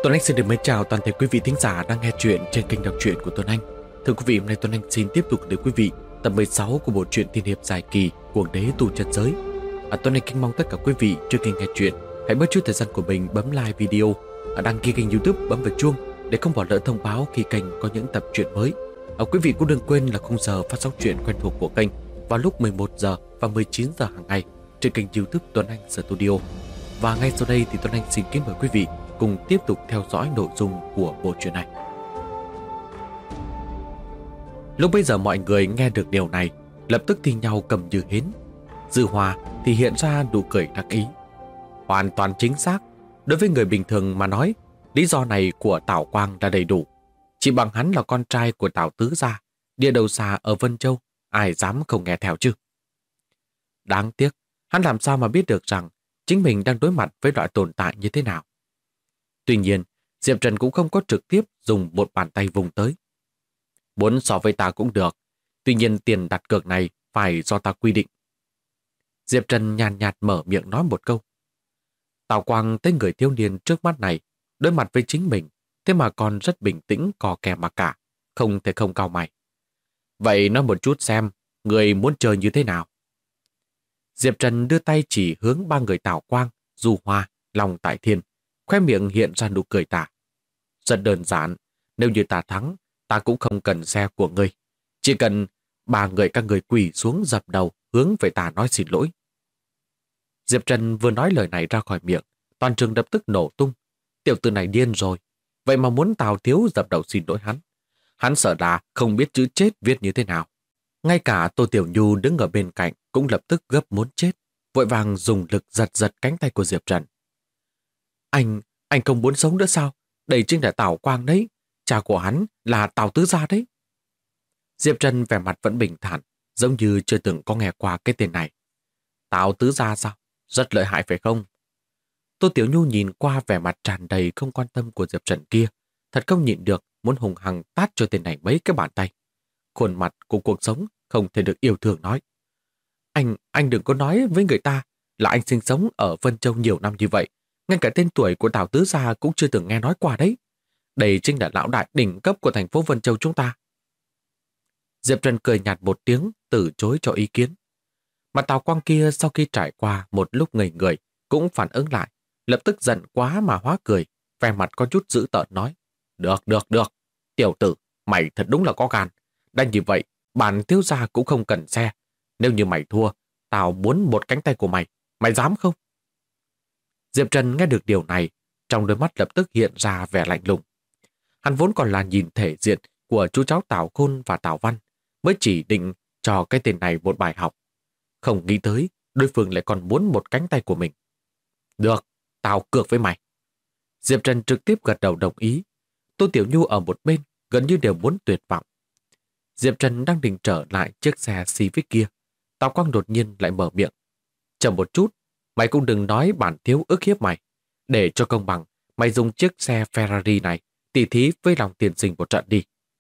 Tuấn Anh xin được mến chào toàn thể quý vị thính giả đang nghe chuyện trên kênh đọc truyện của Tuấn Anh. Thưa quý vị, hôm nay Tuấn Anh xin tiếp tục gửi quý vị tập 16 của bộ truyện tiên hiệp dài kỳ Cuồng đế tu chân giới. Tuấn Anh kính mong tất cả quý vị trước khi nghe chuyện hãy bớt chút thời gian của mình bấm like video, đăng ký kênh YouTube, bấm vào chuông để không bỏ lỡ thông báo khi kênh có những tập truyện mới. Quý vị cũng đừng quên là khung giờ phát sóng truyện quen thuộc của kênh vào lúc 11 giờ và 19 giờ hàng ngày trên kênh YouTube Tuấn Anh Studio. Và ngay sau đây thì Tuấn Anh xin kính mời quý vị cùng tiếp tục theo dõi nội dung của bộ truyện này. Lúc bây giờ mọi người nghe được điều này lập tức thi nhau cầm như hến. Dư Hoa thì hiện ra nụ cười đắc ý. Hoàn toàn chính xác. Đối với người bình thường mà nói, lý do này của Tào Quang là đầy đủ. Chỉ bằng hắn là con trai của Tào Tứ gia, địa đầu xa ở Vân Châu, ai dám không nghe theo chứ. Đáng tiếc, hắn làm sao mà biết được rằng chính mình đang đối mặt với loại tồn tại như thế nào. Tuy nhiên, Diệp Trần cũng không có trực tiếp dùng một bàn tay vùng tới. Muốn so với ta cũng được, tuy nhiên tiền đặt cược này phải do ta quy định. Diệp Trần nhàn nhạt mở miệng nói một câu. Tào Quang thấy người thiếu niên trước mắt này đối mặt với chính mình, thế mà còn rất bình tĩnh cò kè mà cả, không thể không cau mày. Vậy nói một chút xem, người muốn chơi như thế nào? Diệp Trần đưa tay chỉ hướng ba người Tào Quang, Du Hoa, Long Tại Thiên, khóe miệng hiện ra nụ cười tà. Rất đơn giản, nếu như ta thắng, ta cũng không cần xe của ngươi. Chỉ cần ba người các người quỳ xuống dập đầu hướng về ta nói xin lỗi. Diệp Trần vừa nói lời này ra khỏi miệng, toàn trường lập tức nổ tung. Tiểu tử này điên rồi, vậy mà muốn Tào Thiếu dập đầu xin lỗi hắn. Hắn sợ là không biết chữ chết viết như thế nào. Ngay cả Tô Tiểu Nhu đứng ở bên cạnh cũng lập tức gấp muốn chết, vội vàng dùng lực giật giật cánh tay của Diệp Trần. Anh không muốn sống nữa sao? Đây chính là Tào Quang đấy, cha của hắn là Tào Tứ gia đấy. Diệp Trần vẻ mặt vẫn bình thản, giống như chưa từng có nghe qua cái tên này. Tào Tứ gia sao? Rất lợi hại phải không? Tô Tiểu Nhu nhìn qua vẻ mặt tràn đầy không quan tâm của Diệp Trần kia, thật không nhịn được muốn hùng hăng tát cho tên này mấy cái bàn tay. Khuôn mặt của cuộc sống không thể được yêu thương nói. Anh đừng có nói với người ta là anh sinh sống ở Vân Châu nhiều năm như vậy, ngay cả tên tuổi của Tào Tứ gia cũng chưa từng nghe nói qua đấy. Đây chính là lão đại đỉnh cấp của thành phố Vân Châu chúng ta. Diệp Trần cười nhạt một tiếng, từ chối cho ý kiến. Mà Tào Quang kia sau khi trải qua một lúc ngây người cũng phản ứng lại, lập tức giận quá mà hóa cười, vẻ mặt có chút dữ tợn nói. Được. Tiểu tử, mày thật đúng là có gan. Đã như vậy, bản thiếu gia cũng không cần xe. Nếu như mày thua, tao muốn một cánh tay của mày. Mày dám không? Diệp Trần nghe được điều này, trong đôi mắt lập tức hiện ra vẻ lạnh lùng. Hắn vốn còn là nhìn thể diện của chú cháu Tào Khôn và Tào Văn, mới chỉ định cho cái tên này một bài học. Không nghĩ tới, đối phương lại còn muốn một cánh tay của mình. Được, tao cược với mày. Diệp Trần trực tiếp gật đầu đồng ý. Tô Tiểu Nhu ở một bên gần như đều muốn tuyệt vọng. Diệp Trần đang định trở lại chiếc xe Civic kia. Tào Quang đột nhiên lại mở miệng. Chờ một chút, mày cũng đừng nói bản thiếu ức hiếp mày. Để cho công bằng, mày dùng chiếc xe Ferrari này tỉ thí với Long Tiên Sinh một trận đi.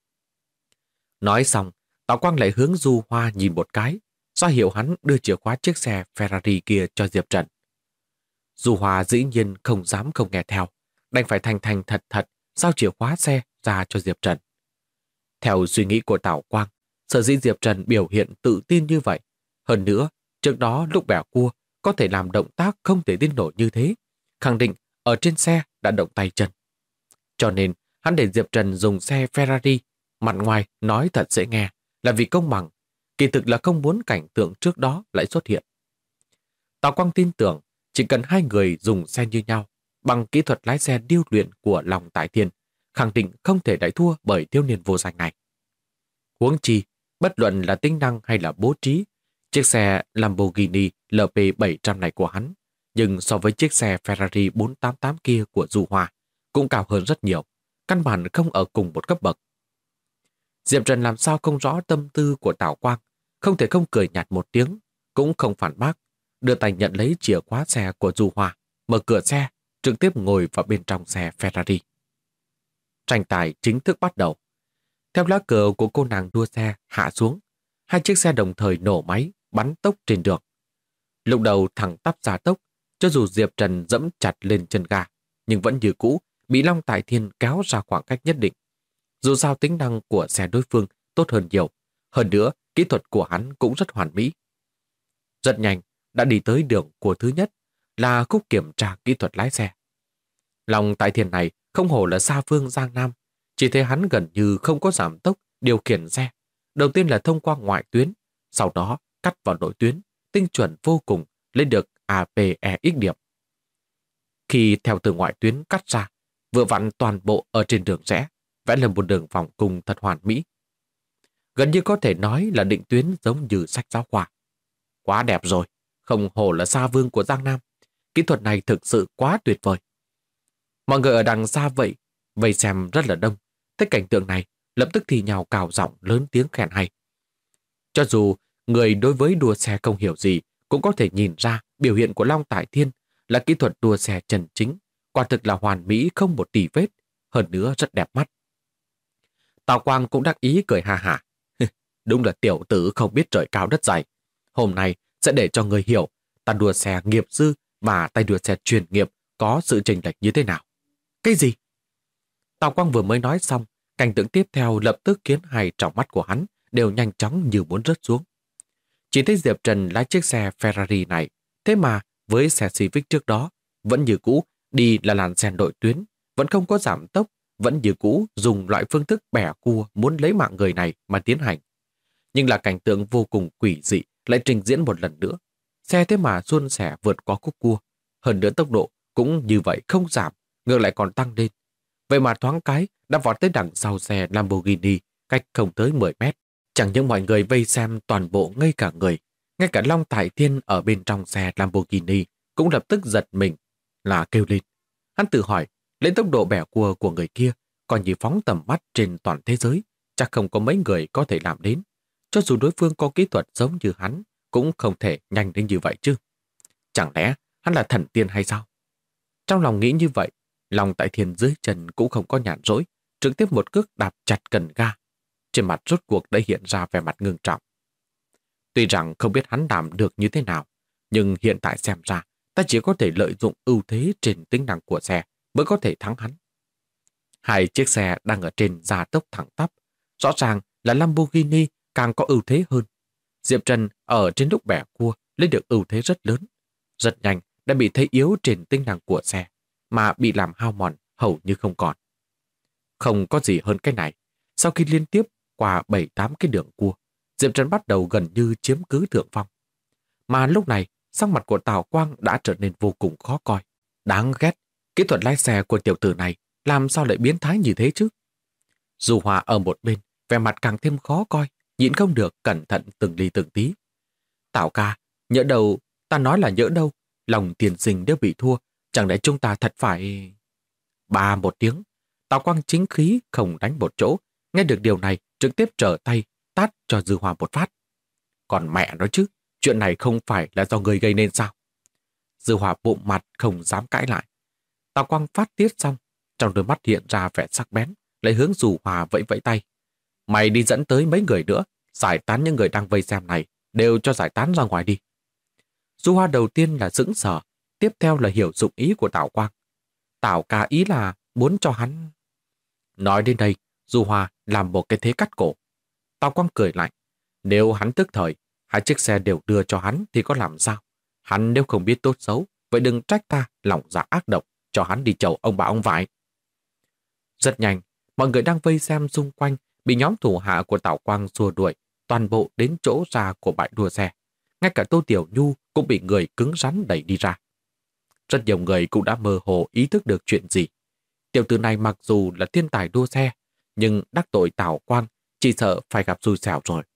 Nói xong, Tào Quang lại hướng Du Hoa nhìn một cái, ra hiệu hắn đưa chìa khóa chiếc xe Ferrari kia cho Diệp Trần. Du Hoa dĩ nhiên không dám không nghe theo, đành phải thành thật giao chìa khóa xe ra cho Diệp Trần. Theo suy nghĩ của Tào Quang, sở dĩ Diệp Trần biểu hiện tự tin như vậy. Hơn nữa, trước đó lúc bẻ cua có thể làm động tác không thể tin nổi như thế, khẳng định ở trên xe đã động tay chân. Cho nên, hắn để Diệp Trần dùng xe Ferrari, mặt ngoài nói thật dễ nghe là vì công bằng, kỳ thực là không muốn cảnh tượng trước đó lại xuất hiện. Tào Quang tin tưởng chỉ cần hai người dùng xe như nhau, bằng kỹ thuật lái xe điêu luyện của Long Tại Thiên, khẳng định không thể đẩy thua bởi thiếu niên vô danh này. Huống chi, bất luận là tính năng hay là bố trí, chiếc xe Lamborghini LP700 này của hắn, nhưng so với chiếc xe Ferrari 488 kia của Du Hoa, cũng cao hơn rất nhiều, căn bản không ở cùng một cấp bậc. Diệp Trần làm sao không rõ tâm tư của Tào Quang, không thể không cười nhạt một tiếng, cũng không phản bác, đưa tay nhận lấy chìa khóa xe của Du Hoa, mở cửa xe, trực tiếp ngồi vào bên trong xe Ferrari. Tranh tài chính thức bắt đầu. Theo lá cờ của cô nàng đua xe hạ xuống, hai chiếc xe đồng thời nổ máy, bắn tốc trên đường. Lúc đầu thẳng tắp ra tốc, cho dù Diệp Trần dẫm chặt lên chân ga, nhưng vẫn như cũ bị Long Tại Thiên kéo ra khoảng cách nhất định. Dù sao tính năng của xe đối phương tốt hơn nhiều, hơn nữa kỹ thuật của hắn cũng rất hoàn mỹ. Rất nhanh, đã đi tới đường của thứ nhất là khúc kiểm tra kỹ thuật lái xe. Long Tại Thiên này không hổ là xa phương Giang Nam, chỉ thấy hắn gần như không có giảm tốc điều khiển xe. Đầu tiên là thông qua ngoại tuyến, sau đó cắt vào nội tuyến, tinh chuẩn vô cùng, lấy được APEX điểm. Khi theo từ ngoại tuyến cắt ra, vừa vặn toàn bộ ở trên đường rẽ, vẽ lên một đường vòng cung thật hoàn mỹ. Gần như có thể nói là định tuyến giống như sách giáo khoa. Quá đẹp rồi, không hổ là xa vương của Giang Nam. Kỹ thuật này thực sự quá tuyệt vời. Mọi người ở đằng xa vậy, vây xem rất là đông. Thấy cảnh tượng này, lập tức thì nhào cào giọng lớn tiếng khen hay. Cho dù người đối với đua xe không hiểu gì, cũng có thể nhìn ra biểu hiện của Long Tại Thiên là kỹ thuật đua xe chân chính, quả thực là hoàn mỹ không một tì vết, hơn nữa rất đẹp mắt. Tào Quang cũng đắc ý cười ha hả. Đúng là tiểu tử không biết trời cao đất dày. Hôm nay sẽ để cho người hiểu ta đua xe nghiệp dư và tay đua xe chuyên nghiệp có sự chênh lệch như thế nào. Cái gì? Tào Quang vừa mới nói xong, cảnh tượng tiếp theo lập tức khiến hai tròng mắt của hắn đều nhanh chóng như muốn rớt xuống. Chỉ thấy Diệp Trần lái chiếc xe Ferrari này, thế mà với xe Civic trước đó, vẫn như cũ đi là làn xe nội tuyến, vẫn không có giảm tốc, vẫn như cũ dùng loại phương thức bẻ cua muốn lấy mạng người này mà tiến hành. Nhưng là cảnh tượng vô cùng quỷ dị lại trình diễn một lần nữa. Xe thế mà suôn sẻ vượt qua khúc cua, hơn nữa tốc độ cũng như vậy không giảm, ngược lại còn tăng lên. Vậy mà thoáng cái đã vọt tới đằng sau xe Lamborghini cách không tới 10 mét. Chẳng những mọi người vây xem toàn bộ ngây cả người, ngay cả Long Tại Thiên ở bên trong xe Lamborghini cũng lập tức giật mình là kêu lên. Hắn tự hỏi, lấy tốc độ bẻ cua của người kia còn như phóng tầm mắt trên toàn thế giới, chắc không có mấy người có thể làm đến. Cho dù đối phương có kỹ thuật giống như hắn, cũng không thể nhanh đến như vậy chứ. Chẳng lẽ hắn là thần tiên hay sao? Trong lòng nghĩ như vậy, Long Tại Thiên dưới chân cũng không có nhàn rỗi, trực tiếp một cước đạp chặt cần ga. Trên mặt rốt cuộc đã hiện ra vẻ mặt ngưng trọng. Tuy rằng không biết hắn làm được như thế nào, nhưng hiện tại xem ra, ta chỉ có thể lợi dụng ưu thế trên tính năng của xe mới có thể thắng hắn. Hai chiếc xe đang ở trên gia tốc thẳng tắp, rõ ràng là Lamborghini càng có ưu thế hơn. Diệp Trần ở trên lúc bẻ cua lấy được ưu thế rất lớn. Rất nhanh đã bị thấy yếu trên tính năng của xe, mà bị làm hao mòn hầu như không còn. Không có gì hơn cái này. Sau khi liên tiếp qua 7-8 cái đường cua, Diệp Trần bắt đầu gần như chiếm cứ thượng phong. Mà lúc này, sắc mặt của Tào Quang đã trở nên vô cùng khó coi. Đáng ghét, kỹ thuật lái xe của tiểu tử này làm sao lại biến thái như thế chứ? Du Hòa ở một bên, vẻ mặt càng thêm khó coi, nhịn không được cẩn thận từng ly từng tí. Tào ca, nhỡ đâu, ta nói là nhỡ đâu, lòng tiền sinh đều bị thua, chẳng lẽ chúng ta thật phải... Ba một tiếng, Tào Quang chính khí không đánh một chỗ, nghe được điều này trực tiếp trở tay tát cho Dư Hòa một phát. Còn mẹ nói chứ, chuyện này không phải là do người gây nên sao? Dư Hòa bụng mặt không dám cãi lại. Tào Quang phát tiết xong, trong đôi mắt hiện ra vẻ sắc bén, lại hướng Dư Hòa vẫy vẫy tay. Mày đi dẫn tới mấy người nữa, giải tán những người đang vây xem này, đều cho giải tán ra ngoài đi. Dư Hòa đầu tiên là sững sờ, tiếp theo là hiểu dụng ý của Tào Quang. Tào ca ý là muốn cho hắn... Nói đến đây, Du Hòa làm một cái thế cắt cổ. Tào Quang cười lạnh. Nếu hắn tức thời, hai chiếc xe đều đưa cho hắn thì có làm sao? Hắn nếu không biết tốt xấu, vậy đừng trách ta lòng dạ ác độc cho hắn đi chầu ông bà ông vải. Rất nhanh, mọi người đang vây xem xung quanh bị nhóm thủ hạ của Tào Quang xua đuổi, toàn bộ đến chỗ ra của bãi đua xe. Ngay cả Tô Tiểu Nhu cũng bị người cứng rắn đẩy đi ra. Rất nhiều người cũng đã mơ hồ ý thức được chuyện gì. Tiểu tử này mặc dù là thiên tài đua xe, nhưng đắc tội Tào Quang chỉ sợ phải gặp xui xẻo rồi.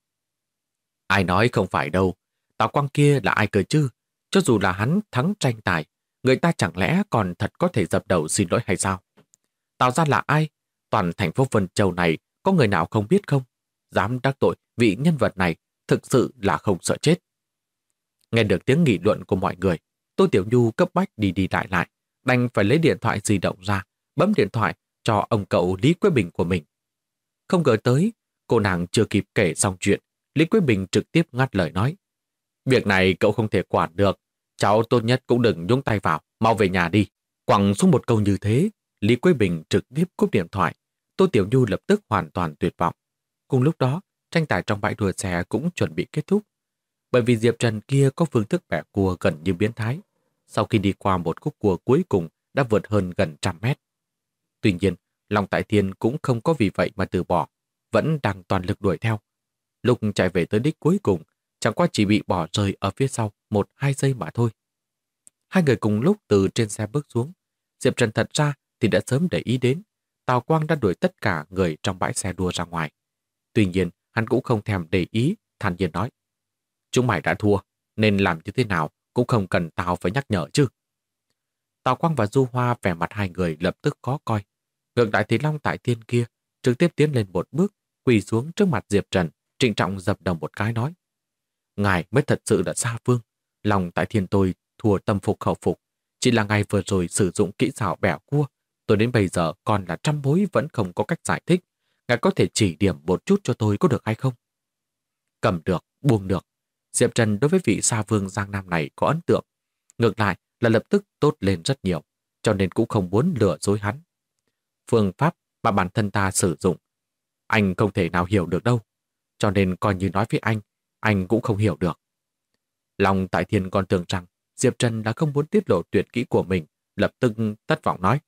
Ai nói không phải đâu, Tào Quang kia là ai cơ chứ? Cho dù là hắn thắng tranh tài, người ta chẳng lẽ còn thật có thể dập đầu xin lỗi hay sao? Tào gia là ai? Toàn thành phố Vân Châu này có người nào không biết không? Dám đắc tội vị nhân vật này thực sự là không sợ chết. Nghe được tiếng nghị luận của mọi người, Tô Tiểu Nhu cấp bách đi đi lại lại, đành phải lấy điện thoại di động ra, bấm điện thoại cho ông cậu Lý Quế Bình của mình. Không ngờ tới, cô nàng chưa kịp kể xong chuyện, Lý Quế Bình trực tiếp ngắt lời nói. Việc này cậu không thể quản được, cháu tốt nhất cũng đừng nhúng tay vào, mau về nhà đi. Quẳng xuống một câu như thế, Lý Quế Bình trực tiếp cúp điện thoại. Tô Tiểu Nhu lập tức hoàn toàn tuyệt vọng. Cùng lúc đó, tranh tài trong bãi đua xe cũng chuẩn bị kết thúc. Bởi vì Diệp Trần kia có phương thức bẻ cua gần như biến thái. Sau khi đi qua một khúc cua cuối cùng đã vượt hơn gần 100 mét. Tuy nhiên, Long Tại Thiên cũng không có vì vậy mà từ bỏ, vẫn đang toàn lực đuổi theo. Lúc chạy về tới đích cuối cùng, chẳng qua chỉ bị bỏ rơi ở phía sau 1-2 giây mà thôi. Hai người cùng lúc từ trên xe bước xuống. Diệp Trần thật ra thì đã sớm để ý đến. Tào Quang đã đuổi tất cả người trong bãi xe đua ra ngoài. Tuy nhiên, hắn cũng không thèm để ý, thản nhiên nói. Chúng mày đã thua, nên làm như thế nào cũng không cần tao phải nhắc nhở chứ. Tào Quang và Du Hoa vẻ mặt hai người lập tức khó coi. Ngược lại thì Long Tại Thiên kia trực tiếp tiến lên một bước, quỳ xuống trước mặt Diệp Trần, trịnh trọng dập đầu một cái nói. Ngài mới thật sự là xa vương. Long Tại Thiên tôi thua tâm phục khẩu phục. Chỉ là ngài vừa rồi sử dụng kỹ xảo bẻ cua. Tôi đến bây giờ còn là trăm mối vẫn không có cách giải thích. Ngài có thể chỉ điểm một chút cho tôi có được hay không? Cầm được, buông được. Diệp Trần đối với vị xa vương Giang Nam này có ấn tượng. Ngược lại là lập tức tốt lên rất nhiều, cho nên cũng không muốn lừa dối hắn. Phương pháp mà bản thân ta sử dụng, anh không thể nào hiểu được đâu. Cho nên coi như nói với anh cũng không hiểu được. Long Tại Thiên còn tưởng rằng Diệp Trần đã không muốn tiết lộ tuyệt kỹ của mình, lập tức thất vọng nói.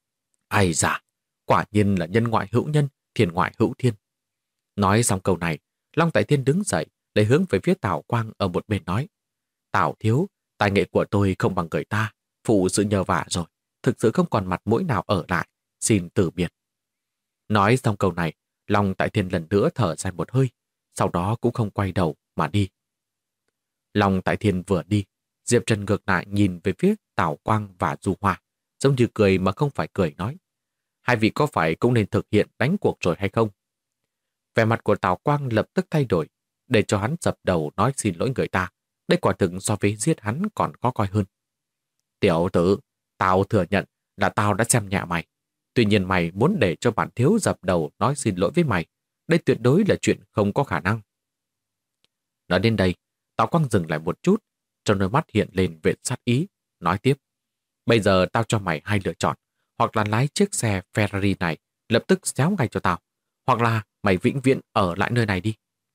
Ai dạ, quả nhiên là nhân ngoại hữu nhân, thiên ngoại hữu thiên. Nói xong câu này, Long Tại Thiên đứng dậy, lấy hướng về phía Tào Quang ở một bên nói. Tào thiếu, tài nghệ của tôi không bằng người ta, phụ sự nhờ vả rồi, thực sự không còn mặt mũi nào ở lại, xin từ biệt. Nói xong câu này, Long Tại Thiên lần nữa thở dài một hơi, sau đó cũng không quay đầu mà đi. Long Tại Thiên vừa đi, Diệp Trần ngược lại nhìn về phía Tào Quang và Du Hoa, giống như cười mà không phải cười nói. Hai vị có phải cũng nên thực hiện đánh cuộc rồi hay không? Vẻ mặt của Tào Quang lập tức thay đổi, để cho hắn dập đầu nói xin lỗi người ta. Đây quả thực so với giết hắn còn khó coi hơn. Tiểu tử, tao thừa nhận là tao đã xem nhẹ mày. Tuy nhiên mày muốn để cho bản thiếu dập đầu nói xin lỗi với mày. Đây tuyệt đối là chuyện không có khả năng. Nói đến đây, Tào Quang dừng lại một chút, trong đôi mắt hiện lên vệt sát ý, nói tiếp. Bây giờ tao cho mày hai lựa chọn, hoặc là lái chiếc xe Ferrari này lập tức xéo ngay cho tao, hoặc là mày vĩnh viễn ở lại nơi này đi.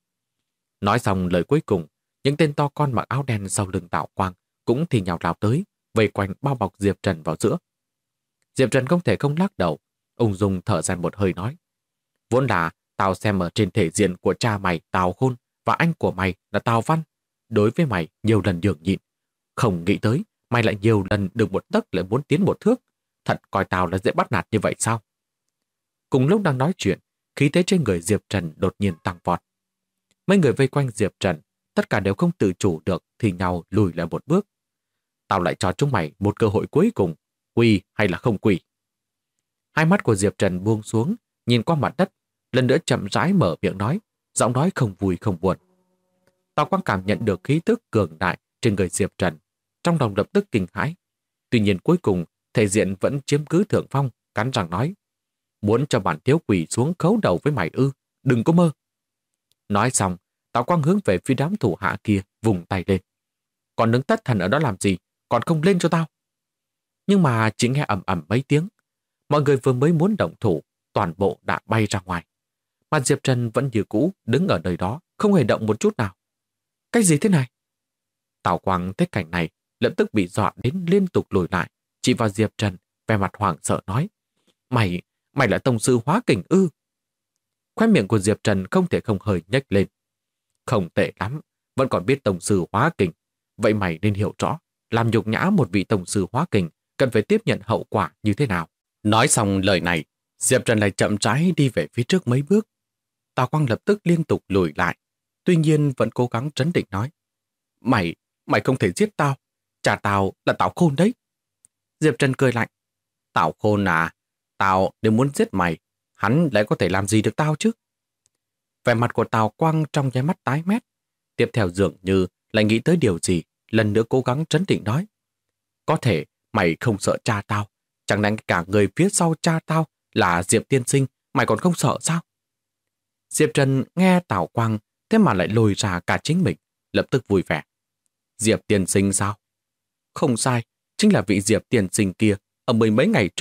Nói xong lời cuối cùng, những tên to con mặc áo đen sau lưng Tào Quang cũng thì nhào lao tới, vây quanh bao bọc Diệp Trần vào giữa. Diệp Trần không thể không lắc đầu, ung dung thở dài một hơi nói. Vốn là tao xem ở trên thể diện của cha mày Tào Khôn và anh của mày là Tào Văn, đối với mày nhiều lần nhường nhịn. Không nghĩ tới, mày lại nhiều lần được một tấc lại muốn tiến một thước. Thật coi tao là dễ bắt nạt như vậy sao? Cùng lúc đang nói chuyện, khí thế trên người Diệp Trần đột nhiên tăng vọt. Mấy người vây quanh Diệp Trần, tất cả đều không tự chủ được thì nhau lùi lại một bước. Tao lại cho chúng mày một cơ hội cuối cùng, quỳ hay là không quỳ. Hai mắt của Diệp Trần buông xuống, nhìn qua mặt đất, lần nữa chậm rãi mở miệng nói, giọng nói không vui không buồn. Tào Quang cảm nhận được khí tức cường đại trên người Diệp Trần, trong lòng lập tức kinh hãi. Tuy nhiên cuối cùng, thể diện vẫn chiếm cứ thượng phong, cắn răng nói, muốn cho bản thiếu quỳ xuống khấu đầu với mày ư, đừng có mơ. Nói xong, Tào Quang hướng về phía đám thủ hạ kia vùng tay lên. Còn đứng tất thần ở đó làm gì, còn không lên cho tao. Nhưng mà chỉ nghe ầm ầm mấy tiếng, mọi người vừa mới muốn động thủ, toàn bộ đã bay ra ngoài. Mà Diệp Trần vẫn như cũ đứng ở nơi đó, không hề động một chút nào. Cái gì thế này? Tào Quang thấy cảnh này, lập tức bị dọa đến liên tục lùi lại, chỉ vào Diệp Trần, vẻ mặt hoảng sợ nói, Mày là tông sư hóa kình ư? Khóe miệng của Diệp Trần không thể không hơi nhếch lên. Không tệ lắm, vẫn còn biết tông sư hóa kình. Vậy mày nên hiểu rõ, làm nhục nhã một vị tông sư hóa kình cần phải tiếp nhận hậu quả như thế nào. Nói xong lời này, Diệp Trần lại chậm rãi đi về phía trước mấy bước. Tào Quang lập tức liên tục lùi lại, tuy nhiên vẫn cố gắng trấn định nói, Mày không thể giết tao, cha tao là Tào Khôn đấy. Diệp Trần cười lạnh, Tào Khôn à, tao nếu muốn giết mày, hắn lại có thể làm gì được tao chứ? Vẻ mặt của Tào Quang trong nháy mắt tái mét, tiếp theo dường như lại nghĩ tới điều gì, lần nữa cố gắng trấn định nói, có thể mày không sợ cha tao, chẳng lẽ cả người phía sau cha tao là Diệp tiên sinh, mày còn không sợ sao? Diệp Trần nghe Tào Quang thế mà lại lôi ra cả chính mình, lập tức vui vẻ. Diệp tiên sinh sao? Không sai, chính là vị Diệp tiên sinh kia ở mười mấy ngày trước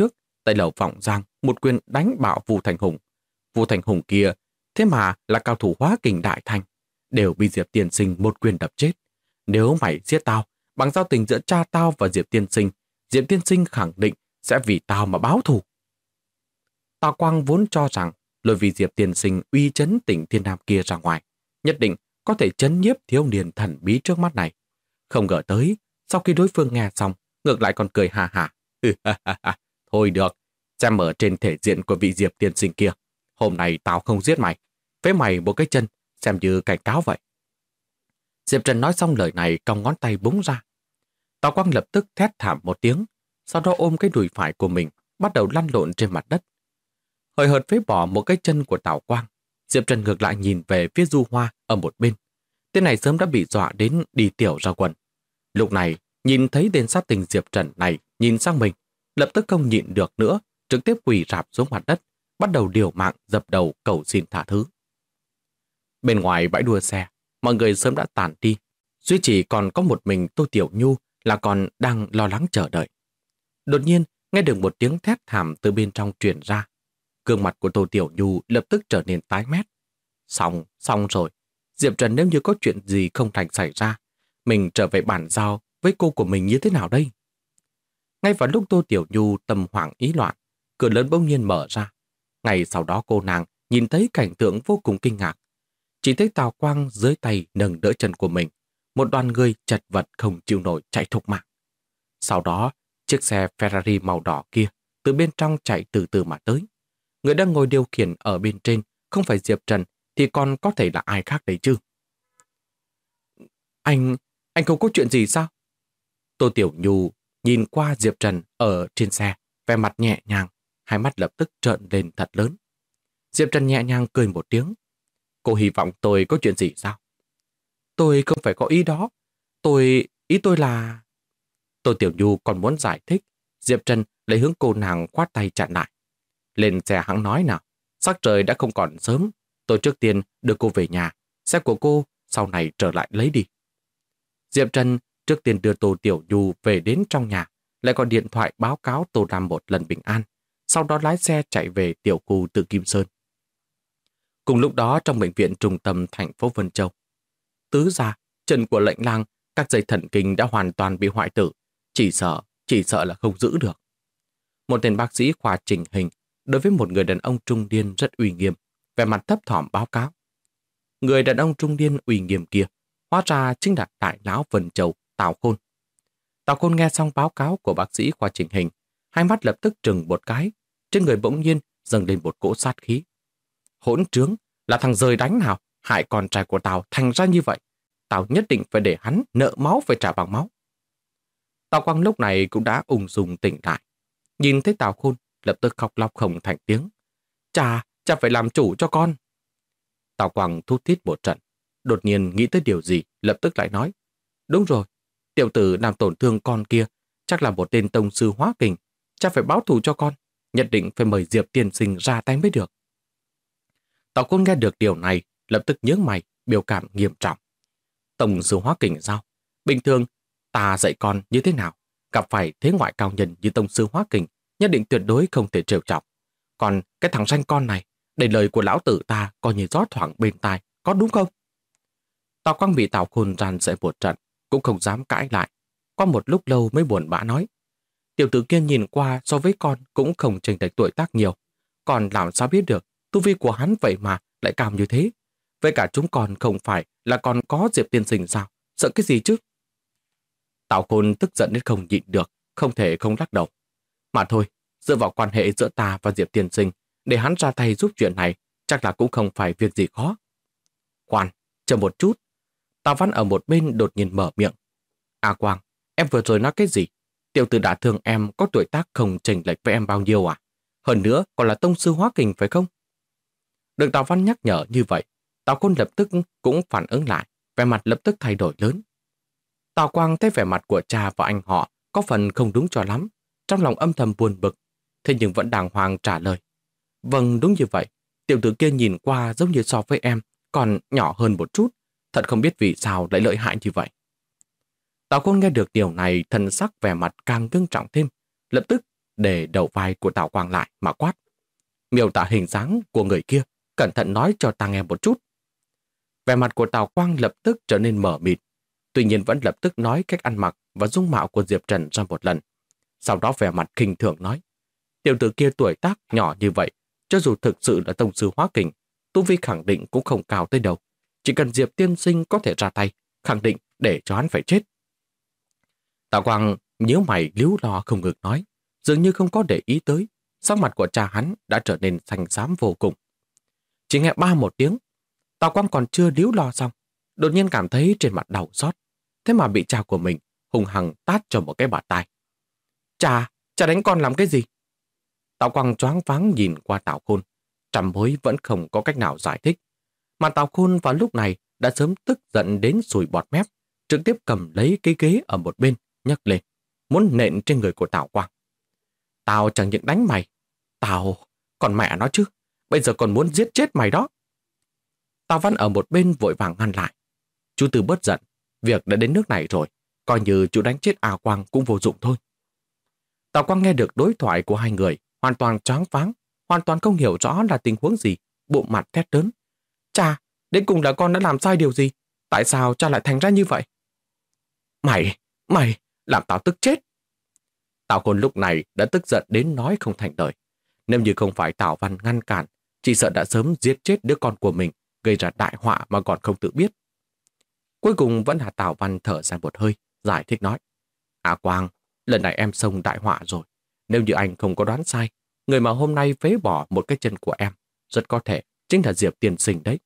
Tại lầu vọng giang, một quyền đánh bạo Vu Thành Hùng. Vu Thành Hùng kia, thế mà là cao thủ hóa kình đại thành, đều bị Diệp tiên sinh một quyền đập chết. Nếu mày giết tao, bằng giao tình giữa cha tao và Diệp tiên sinh khẳng định sẽ vì tao mà báo thù. Tào Quang vốn cho rằng lôi vì Diệp tiên sinh uy chấn tỉnh Thiên Nam kia ra ngoài, nhất định có thể chấn nhiếp thiếu niên thần bí trước mắt này. Không ngờ tới, sau khi đối phương nghe xong, ngược lại còn cười hà hà. Thôi được, xem ở trên thể diện của vị Diệp tiên sinh kia. Hôm nay tao không giết mày, phế mày một cái chân, xem như cảnh cáo vậy. Diệp Trần nói xong lời này, cong ngón tay búng ra. Tào Quang lập tức thét thảm một tiếng, sau đó ôm cái đùi phải của mình, bắt đầu lăn lộn trên mặt đất. Hời hợt phế bỏ một cái chân của Tào Quang, Diệp Trần ngược lại nhìn về phía Du Hoa ở một bên. Tên này sớm đã bị dọa đến đi tiểu ra quần. Lúc này, nhìn thấy tên sát tình Diệp Trần này nhìn sang mình, lập tức không nhịn được nữa, trực tiếp quỳ rạp xuống mặt đất, bắt đầu liều mạng dập đầu cầu xin tha thứ. Bên ngoài bãi đua xe, mọi người sớm đã tản đi, duy chỉ còn có một mình Tô Tiểu Nhu là còn đang lo lắng chờ đợi. Đột nhiên, nghe được một tiếng thét thảm từ bên trong truyền ra. Gương mặt của Tô Tiểu Nhu lập tức trở nên tái mét. Xong rồi. Diệp Trần nếu như có chuyện gì không thành xảy ra, mình trở về bản giao với cô của mình như thế nào đây? Ngay vào lúc Tô Tiểu Nhu tâm hoảng ý loạn, cửa lớn bỗng nhiên mở ra. Ngay sau đó cô nàng nhìn thấy cảnh tượng vô cùng kinh ngạc. Chỉ thấy Tào Quang dưới tay nâng đỡ chân của mình, một đoàn người chật vật không chịu nổi chạy thục mạng. Sau đó, chiếc xe Ferrari màu đỏ kia từ bên trong chạy từ từ mà tới. Người đang ngồi điều khiển ở bên trên không phải Diệp Trần thì còn có thể là ai khác đấy chứ? Anh không có chuyện gì sao? Tô Tiểu Nhu nhìn qua Diệp Trần ở trên xe, vẻ mặt nhẹ nhàng, hai mắt lập tức trợn lên thật lớn. Diệp Trần nhẹ nhàng cười một tiếng. Cô hy vọng tôi có chuyện gì sao? Tôi không phải có ý đó. Ý tôi là... Tô Tiểu Nhu còn muốn giải thích, Diệp Trần lấy hướng cô nàng khoát tay chặn lại. Lên xe hãng nói nào, sắc trời đã không còn sớm, tôi trước tiên đưa cô về nhà, xe của cô sau này trở lại lấy đi. Diệp Trần trước tiên đưa Tô Tiểu Nhu về đến trong nhà, lại gọi điện thoại báo cáo Tô Nam một lần bình an, sau đó lái xe chạy về tiểu khu Tự Kim Sơn. Cùng lúc đó trong bệnh viện trung tâm thành phố Vân Châu, tứ gia, chân của lệnh lang, các dây thần kinh đã hoàn toàn bị hoại tử, chỉ sợ là không giữ được. Một tên bác sĩ khoa chỉnh hình đối với một người đàn ông trung niên rất uy nghiêm, vẻ mặt thấp thỏm báo cáo. Người đàn ông trung niên uy nghiêm kia hóa ra chính là đại lão Vân Châu Tào Khôn. Tào Khôn nghe xong báo cáo của bác sĩ khoa chỉnh hình, hai mắt lập tức trừng một cái, trên người bỗng nhiên dâng lên một cỗ sát khí. Hỗn trướng, là thằng rời đánh nào hại con trai của tao thành ra như vậy, tao nhất định phải để hắn nợ máu phải trả bằng máu. Tào Quang lúc này cũng đã ung dung tỉnh lại, nhìn thấy Tào Khôn lập tức khóc lóc không thành tiếng. Cha phải làm chủ cho con. Tào Quang thút thít một trận, đột nhiên nghĩ tới điều gì, lập tức lại nói. Đúng rồi, tiểu tử làm tổn thương con kia, chắc là một tên tông sư hóa kình. Cha phải báo thù cho con, nhất định phải mời Diệp tiên sinh ra tay mới được. Tào Khôn nghe được điều này, lập tức nhướng mày, biểu cảm nghiêm trọng. Tông sư hóa kình sao? Bình thường, ta dạy con như thế nào? Gặp phải thế ngoại cao nhân như tông sư hóa kình, nhất định tuyệt đối không thể trêu chọc. Còn cái thằng ranh con này, để lời của lão tử ta coi như gió thoảng bên tai, có đúng không? Tào Quang bị Tào Khôn răn dạy một trận, cũng không dám cãi lại. Qua một lúc lâu mới buồn bã nói. Tiểu tử kia nhìn qua so với con cũng không chênh lệch tuổi tác nhiều. Còn làm sao biết được, tu vi của hắn vậy mà lại cao như thế. Với cả chúng con không phải là còn có Diệp tiên sinh sao? Sợ cái gì chứ? Tào Khôn tức giận đến không nhịn được, không thể không lắc đầu. Mà thôi, dựa vào quan hệ giữa ta và Diệp tiên sinh, để hắn ra tay giúp chuyện này, chắc là cũng không phải việc gì khó. Khoan, chờ một chút. Tào Văn ở một bên đột nhiên mở miệng. À Quang, em vừa rồi nói cái gì? Tiểu tử đã thương em có tuổi tác không chênh lệch với em bao nhiêu à? Hơn nữa còn là tông sư hóa kình phải không? Được Tào Văn nhắc nhở như vậy, Tào Khôn lập tức cũng phản ứng lại, vẻ mặt lập tức thay đổi lớn. Tào Quang thấy vẻ mặt của cha và anh họ có phần không đúng cho lắm, trong lòng âm thầm buồn bực, thế nhưng vẫn đàng hoàng trả lời. Vâng, đúng như vậy, tiểu tử kia nhìn qua giống như so với em, còn nhỏ hơn một chút, thật không biết vì sao lại lợi hại như vậy. Tào Khôn nghe được điều này, thần sắc vẻ mặt càng ngưng trọng thêm, lập tức để đầu vai của Tào Quang lại mà quát. Miêu tả hình dáng của người kia, cẩn thận nói cho ta nghe một chút. Vẻ mặt của Tào Quang lập tức trở nên mờ mịt, tuy nhiên vẫn lập tức nói cách ăn mặc và dung mạo của Diệp Trần ra một lần. Sau đó vẻ mặt khinh thường nói, tiểu tử kia tuổi tác nhỏ như vậy, cho dù thực sự là tông sư hóa kình, tu vi khẳng định cũng không cao tới đâu. Chỉ cần Diệp tiên sinh có thể ra tay, khẳng định để cho hắn phải chết. Tào Quang nhíu mày líu lo không ngừng nói, dường như không có để ý tới, sắc mặt của cha hắn đã trở nên xanh xám vô cùng. Chỉ nghe ba một tiếng, Tào Quang còn chưa líu lo xong, đột nhiên cảm thấy trên mặt đau xót, thế mà bị cha của mình hung hăng tát cho một cái bạt tai. Cha đánh con làm cái gì? Tào Quang choáng váng nhìn qua Tào Khôn, trăm mối vẫn không có cách nào giải thích. Mà Tào Khôn vào lúc này đã sớm tức giận đến sùi bọt mép, trực tiếp cầm lấy cái ghế ở một bên, nhấc lên, muốn nện trên người của Tào Quang. Tao chẳng những đánh mày, còn mẹ nó chứ, bây giờ còn muốn giết chết mày đó. Tào Văn ở một bên vội vàng ngăn lại. Chú Tư bớt giận, việc đã đến nước này rồi, coi như chú đánh chết A Quang cũng vô dụng thôi. Tào Quang nghe được đối thoại của hai người, hoàn toàn choáng váng, hoàn toàn không hiểu rõ là tình huống gì, bụng mặt thét lớn. Cha, đến cùng là con đã làm sai điều gì? Tại sao cha lại thành ra như vậy? Mày, làm tao tức chết. Tào Khôn lúc này đã tức giận đến nói không thành lời. Nếu như không phải Tào Văn ngăn cản, chỉ sợ đã sớm giết chết đứa con của mình, gây ra đại họa mà còn không tự biết. Cuối cùng vẫn là Tào Văn thở ra một hơi, giải thích nói. A Quang, lần này em xông đại họa rồi. Nếu như anh không có đoán sai, người mà hôm nay phế bỏ một cái chân của em, rất có thể chính là Diệp tiên sinh đấy.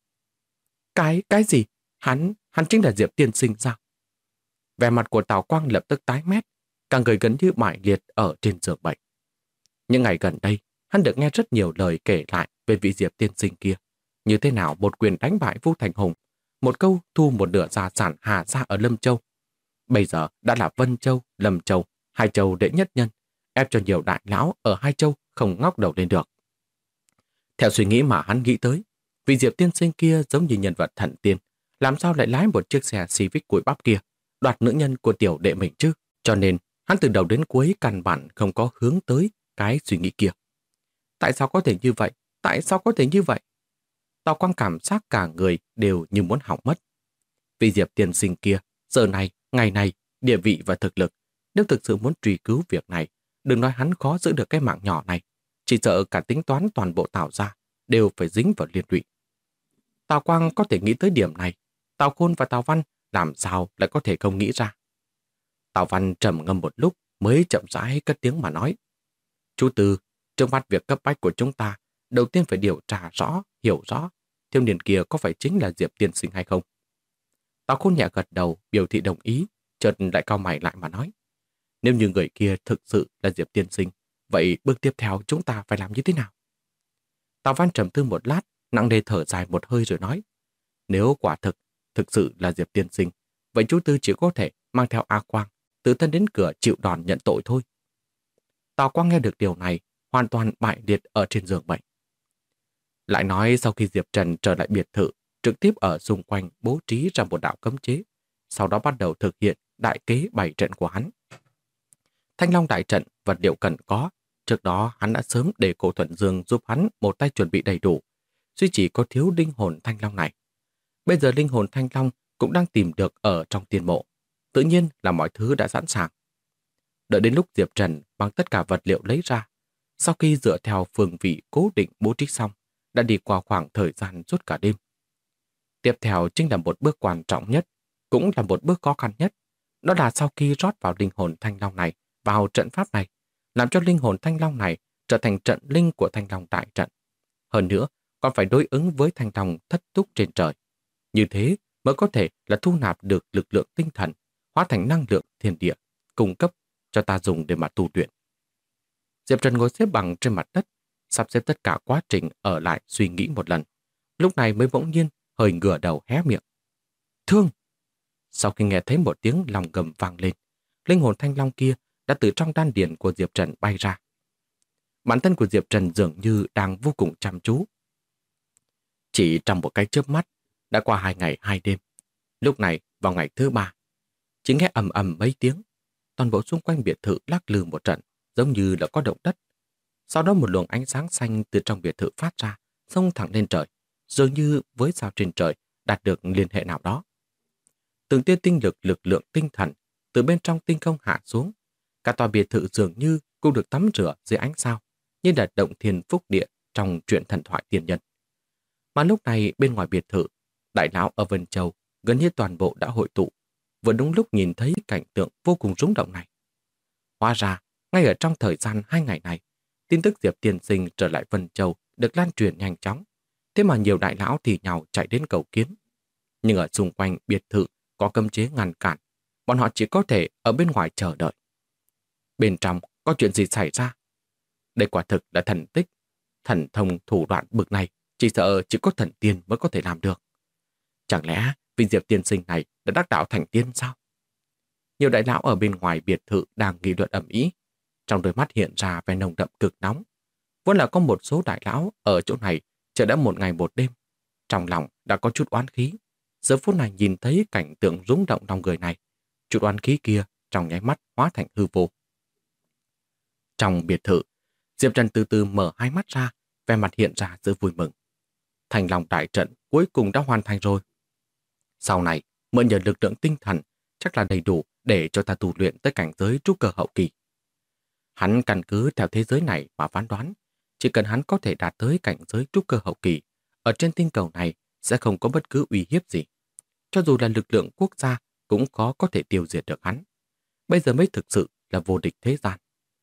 Cái gì? Hắn chính là Diệp tiên sinh sao? Vẻ mặt của Tào Quang lập tức tái mét, cả người gần như bại liệt ở trên giường bệnh. Những ngày gần đây, hắn được nghe rất nhiều lời kể lại về vị Diệp tiên sinh kia. Như thế nào một quyền đánh bại Vu Thành Hùng, một câu thu một nửa gia sản Hà Gia ở Lâm Châu. Bây giờ đã là Vân Châu, Lâm Châu, hai châu đệ nhất nhân, ép cho nhiều đại lão ở hai châu không ngóc đầu lên được. Theo suy nghĩ mà hắn nghĩ tới, vị Diệp tiên sinh kia giống như nhân vật thần tiên, làm sao lại lái một chiếc xe Civic cùi bắp kia, đoạt nữ nhân của tiểu đệ mình chứ? Cho nên, hắn từ đầu đến cuối căn bản không có hướng tới cái suy nghĩ kia. Tại sao có thể như vậy? Tại sao có thể như vậy? Tào Quang cảm giác cả người đều như muốn hỏng mất. Vị Diệp tiên sinh kia, giờ này, ngày này, địa vị và thực lực, nếu thực sự muốn truy cứu việc này, đừng nói hắn khó giữ được cái mạng nhỏ này, chỉ sợ cả tính toán toàn bộ Tào gia đều phải dính vào liên lụy. Tào Quang có thể nghĩ tới điểm này, Tào Khôn và Tào Văn làm sao lại có thể không nghĩ ra. Tào Văn trầm ngâm một lúc mới chậm rãi cất tiếng mà nói. Chú Tư, trước mắt việc cấp bách của chúng ta, đầu tiên phải điều tra rõ, hiểu rõ, thiếu niên kia có phải chính là Diệp tiên sinh hay không. Tào Khôn nhẹ gật đầu, biểu thị đồng ý, chợt lại cau mày lại mà nói. Nếu như người kia thực sự là Diệp tiên sinh, vậy bước tiếp theo chúng ta phải làm như thế nào? Tào Văn trầm tư một lát, nặng nề thở dài một hơi rồi nói. Nếu quả thực sự là Diệp tiên sinh, vậy chú Tư chỉ có thể mang theo A Quang, tự thân đến cửa chịu đòn nhận tội thôi. Tào Quang nghe được điều này, hoàn toàn bại liệt ở trên giường bệnh. Lại nói sau khi Diệp Trần trở lại biệt thự, trực tiếp ở xung quanh bố trí ra một đạo cấm chế, sau đó bắt đầu thực hiện đại kế bày trận của hắn. Thanh Long đại trận, vật liệu cần có, trước đó hắn đã sớm để Cổ Thuận Dương giúp hắn một tay chuẩn bị đầy đủ, duy chỉ có thiếu linh hồn Thanh Long này. Bây giờ linh hồn Thanh Long cũng đang tìm được ở trong tiền mộ, tự nhiên là mọi thứ đã sẵn sàng. Đợi đến lúc Diệp Trần mang tất cả vật liệu lấy ra, sau khi dựa theo phương vị cố định bố trí xong, đã đi qua khoảng thời gian suốt cả đêm. Tiếp theo chính là một bước quan trọng nhất, cũng là một bước khó khăn nhất. Đó là sau khi rót vào linh hồn Thanh Long này vào trận pháp này, làm cho linh hồn Thanh Long này trở thành trận linh của Thanh Long đại trận. Hơn nữa, còn phải đối ứng với Thanh Long thất túc trên trời. Như thế mới có thể là thu nạp được lực lượng tinh thần, hóa thành năng lượng thiên địa, cung cấp cho ta dùng để mà tu luyện. Diệp Trần ngồi xếp bằng trên mặt đất, sắp xếp tất cả quá trình ở lại suy nghĩ một lần. Lúc này mới bỗng nhiên hơi ngửa đầu hé miệng. Thương! Sau khi nghe thấy một tiếng lòng gầm vang lên, linh hồn Thanh Long kia đã từ trong đan điền của Diệp Trần bay ra. Bản thân của Diệp Trần dường như đang vô cùng chăm chú. Chỉ trong một cái chớp mắt, đã qua 2 ngày 2 đêm. Lúc này, vào ngày thứ 3, chỉ nghe ầm ầm mấy tiếng, toàn bộ xung quanh biệt thự lắc lư một trận, giống như là có động đất. Sau đó một luồng ánh sáng xanh từ trong biệt thự phát ra, xông thẳng lên trời, dường như với sao trên trời đạt được liên hệ nào đó. Từng tia tinh lực lượng tinh thần từ bên trong tinh không hạ xuống. Cả tòa biệt thự dường như cũng được tắm rửa dưới ánh sao, như là động thiên phúc địa trong truyện thần thoại tiên nhân. Mà lúc này bên ngoài biệt thự, đại lão ở Vân Châu gần như toàn bộ đã hội tụ, vừa đúng lúc nhìn thấy cảnh tượng vô cùng rung động này. Hóa ra, ngay ở trong thời gian 2 ngày này, tin tức Diệp tiên sinh trở lại Vân Châu được lan truyền nhanh chóng, thế mà nhiều đại lão thì nhào chạy đến cầu kiến. Nhưng ở xung quanh biệt thự có cấm chế ngăn cản, bọn họ chỉ có thể ở bên ngoài chờ đợi. Bên trong có chuyện gì xảy ra? Đây quả thực là thần tích, thần thông thủ đoạn bực này chỉ sợ chỉ có thần tiên mới có thể làm được. Chẳng lẽ vị Diệp tiên sinh này đã đắc đạo thành tiên sao? Nhiều đại lão ở bên ngoài biệt thự đang nghị luận ầm ĩ, trong đôi mắt hiện ra vẻ nồng đậm cực nóng. Vốn là có một số đại lão ở chỗ này chờ đã một ngày một đêm, trong lòng đã có chút oán khí. Giờ phút này nhìn thấy cảnh tượng rung động lòng người này, chút oán khí kia trong nháy mắt hóa thành hư vô. Trong biệt thự, Diệp Trần từ từ mở hai mắt ra, vẻ mặt hiện ra sự vui mừng. Thành lòng đại trận cuối cùng đã hoàn thành rồi. Sau này, mượn nhờ lực lượng tinh thần chắc là đầy đủ để cho ta tu luyện tới cảnh giới trúc cơ hậu kỳ. Hắn căn cứ theo thế giới này mà phán đoán, chỉ cần hắn có thể đạt tới cảnh giới trúc cơ hậu kỳ, ở trên tinh cầu này sẽ không có bất cứ uy hiếp gì. Cho dù là lực lượng quốc gia cũng có thể tiêu diệt được hắn. Bây giờ mới thực sự là vô địch thế gian.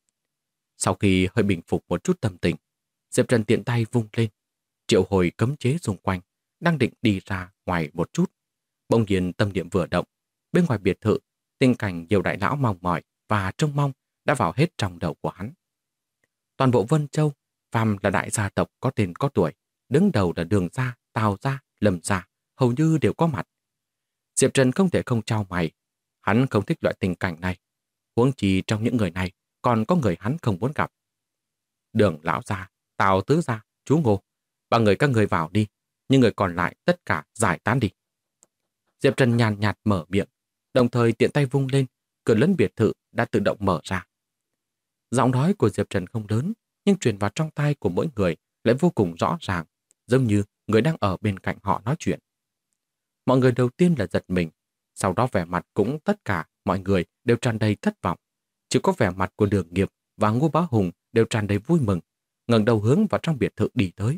Sau khi hơi bình phục một chút tâm tình, Diệp Trần tiện tay vung lên, triệu hồi cấm chế xung quanh, đang định đi ra ngoài một chút. Bỗng nhiên tâm niệm vừa động, bên ngoài biệt thự, tình cảnh nhiều đại lão mong mỏi và trông mong đã vào hết trong đầu của hắn. Toàn bộ Vân Châu, phàm là đại gia tộc có tên có tuổi, đứng đầu là Đường gia, Tào gia, Lâm gia, hầu như đều có mặt. Diệp Trần không thể không chau mày, hắn không thích loại tình cảnh này. Huống chi trong những người này còn có người hắn không muốn gặp. Đường lão gia, Tào tứ gia, chú Ngô, ba người các người vào đi, nhưng người còn lại tất cả giải tán đi. Diệp Trần nhàn nhạt mở miệng, đồng thời tiện tay vung lên, cửa lớn biệt thự đã tự động mở ra. Giọng nói của Diệp Trần không lớn, nhưng truyền vào trong tai của mỗi người lại vô cùng rõ ràng, giống như người đang ở bên cạnh họ nói chuyện. Mọi người đầu tiên là giật mình, sau đó vẻ mặt cũng tất cả mọi người đều tràn đầy thất vọng. Chỉ có vẻ mặt của Đường Nghiệp và Ngô Bá Hùng đều tràn đầy vui mừng, ngẩng đầu hướng vào trong biệt thự đi tới.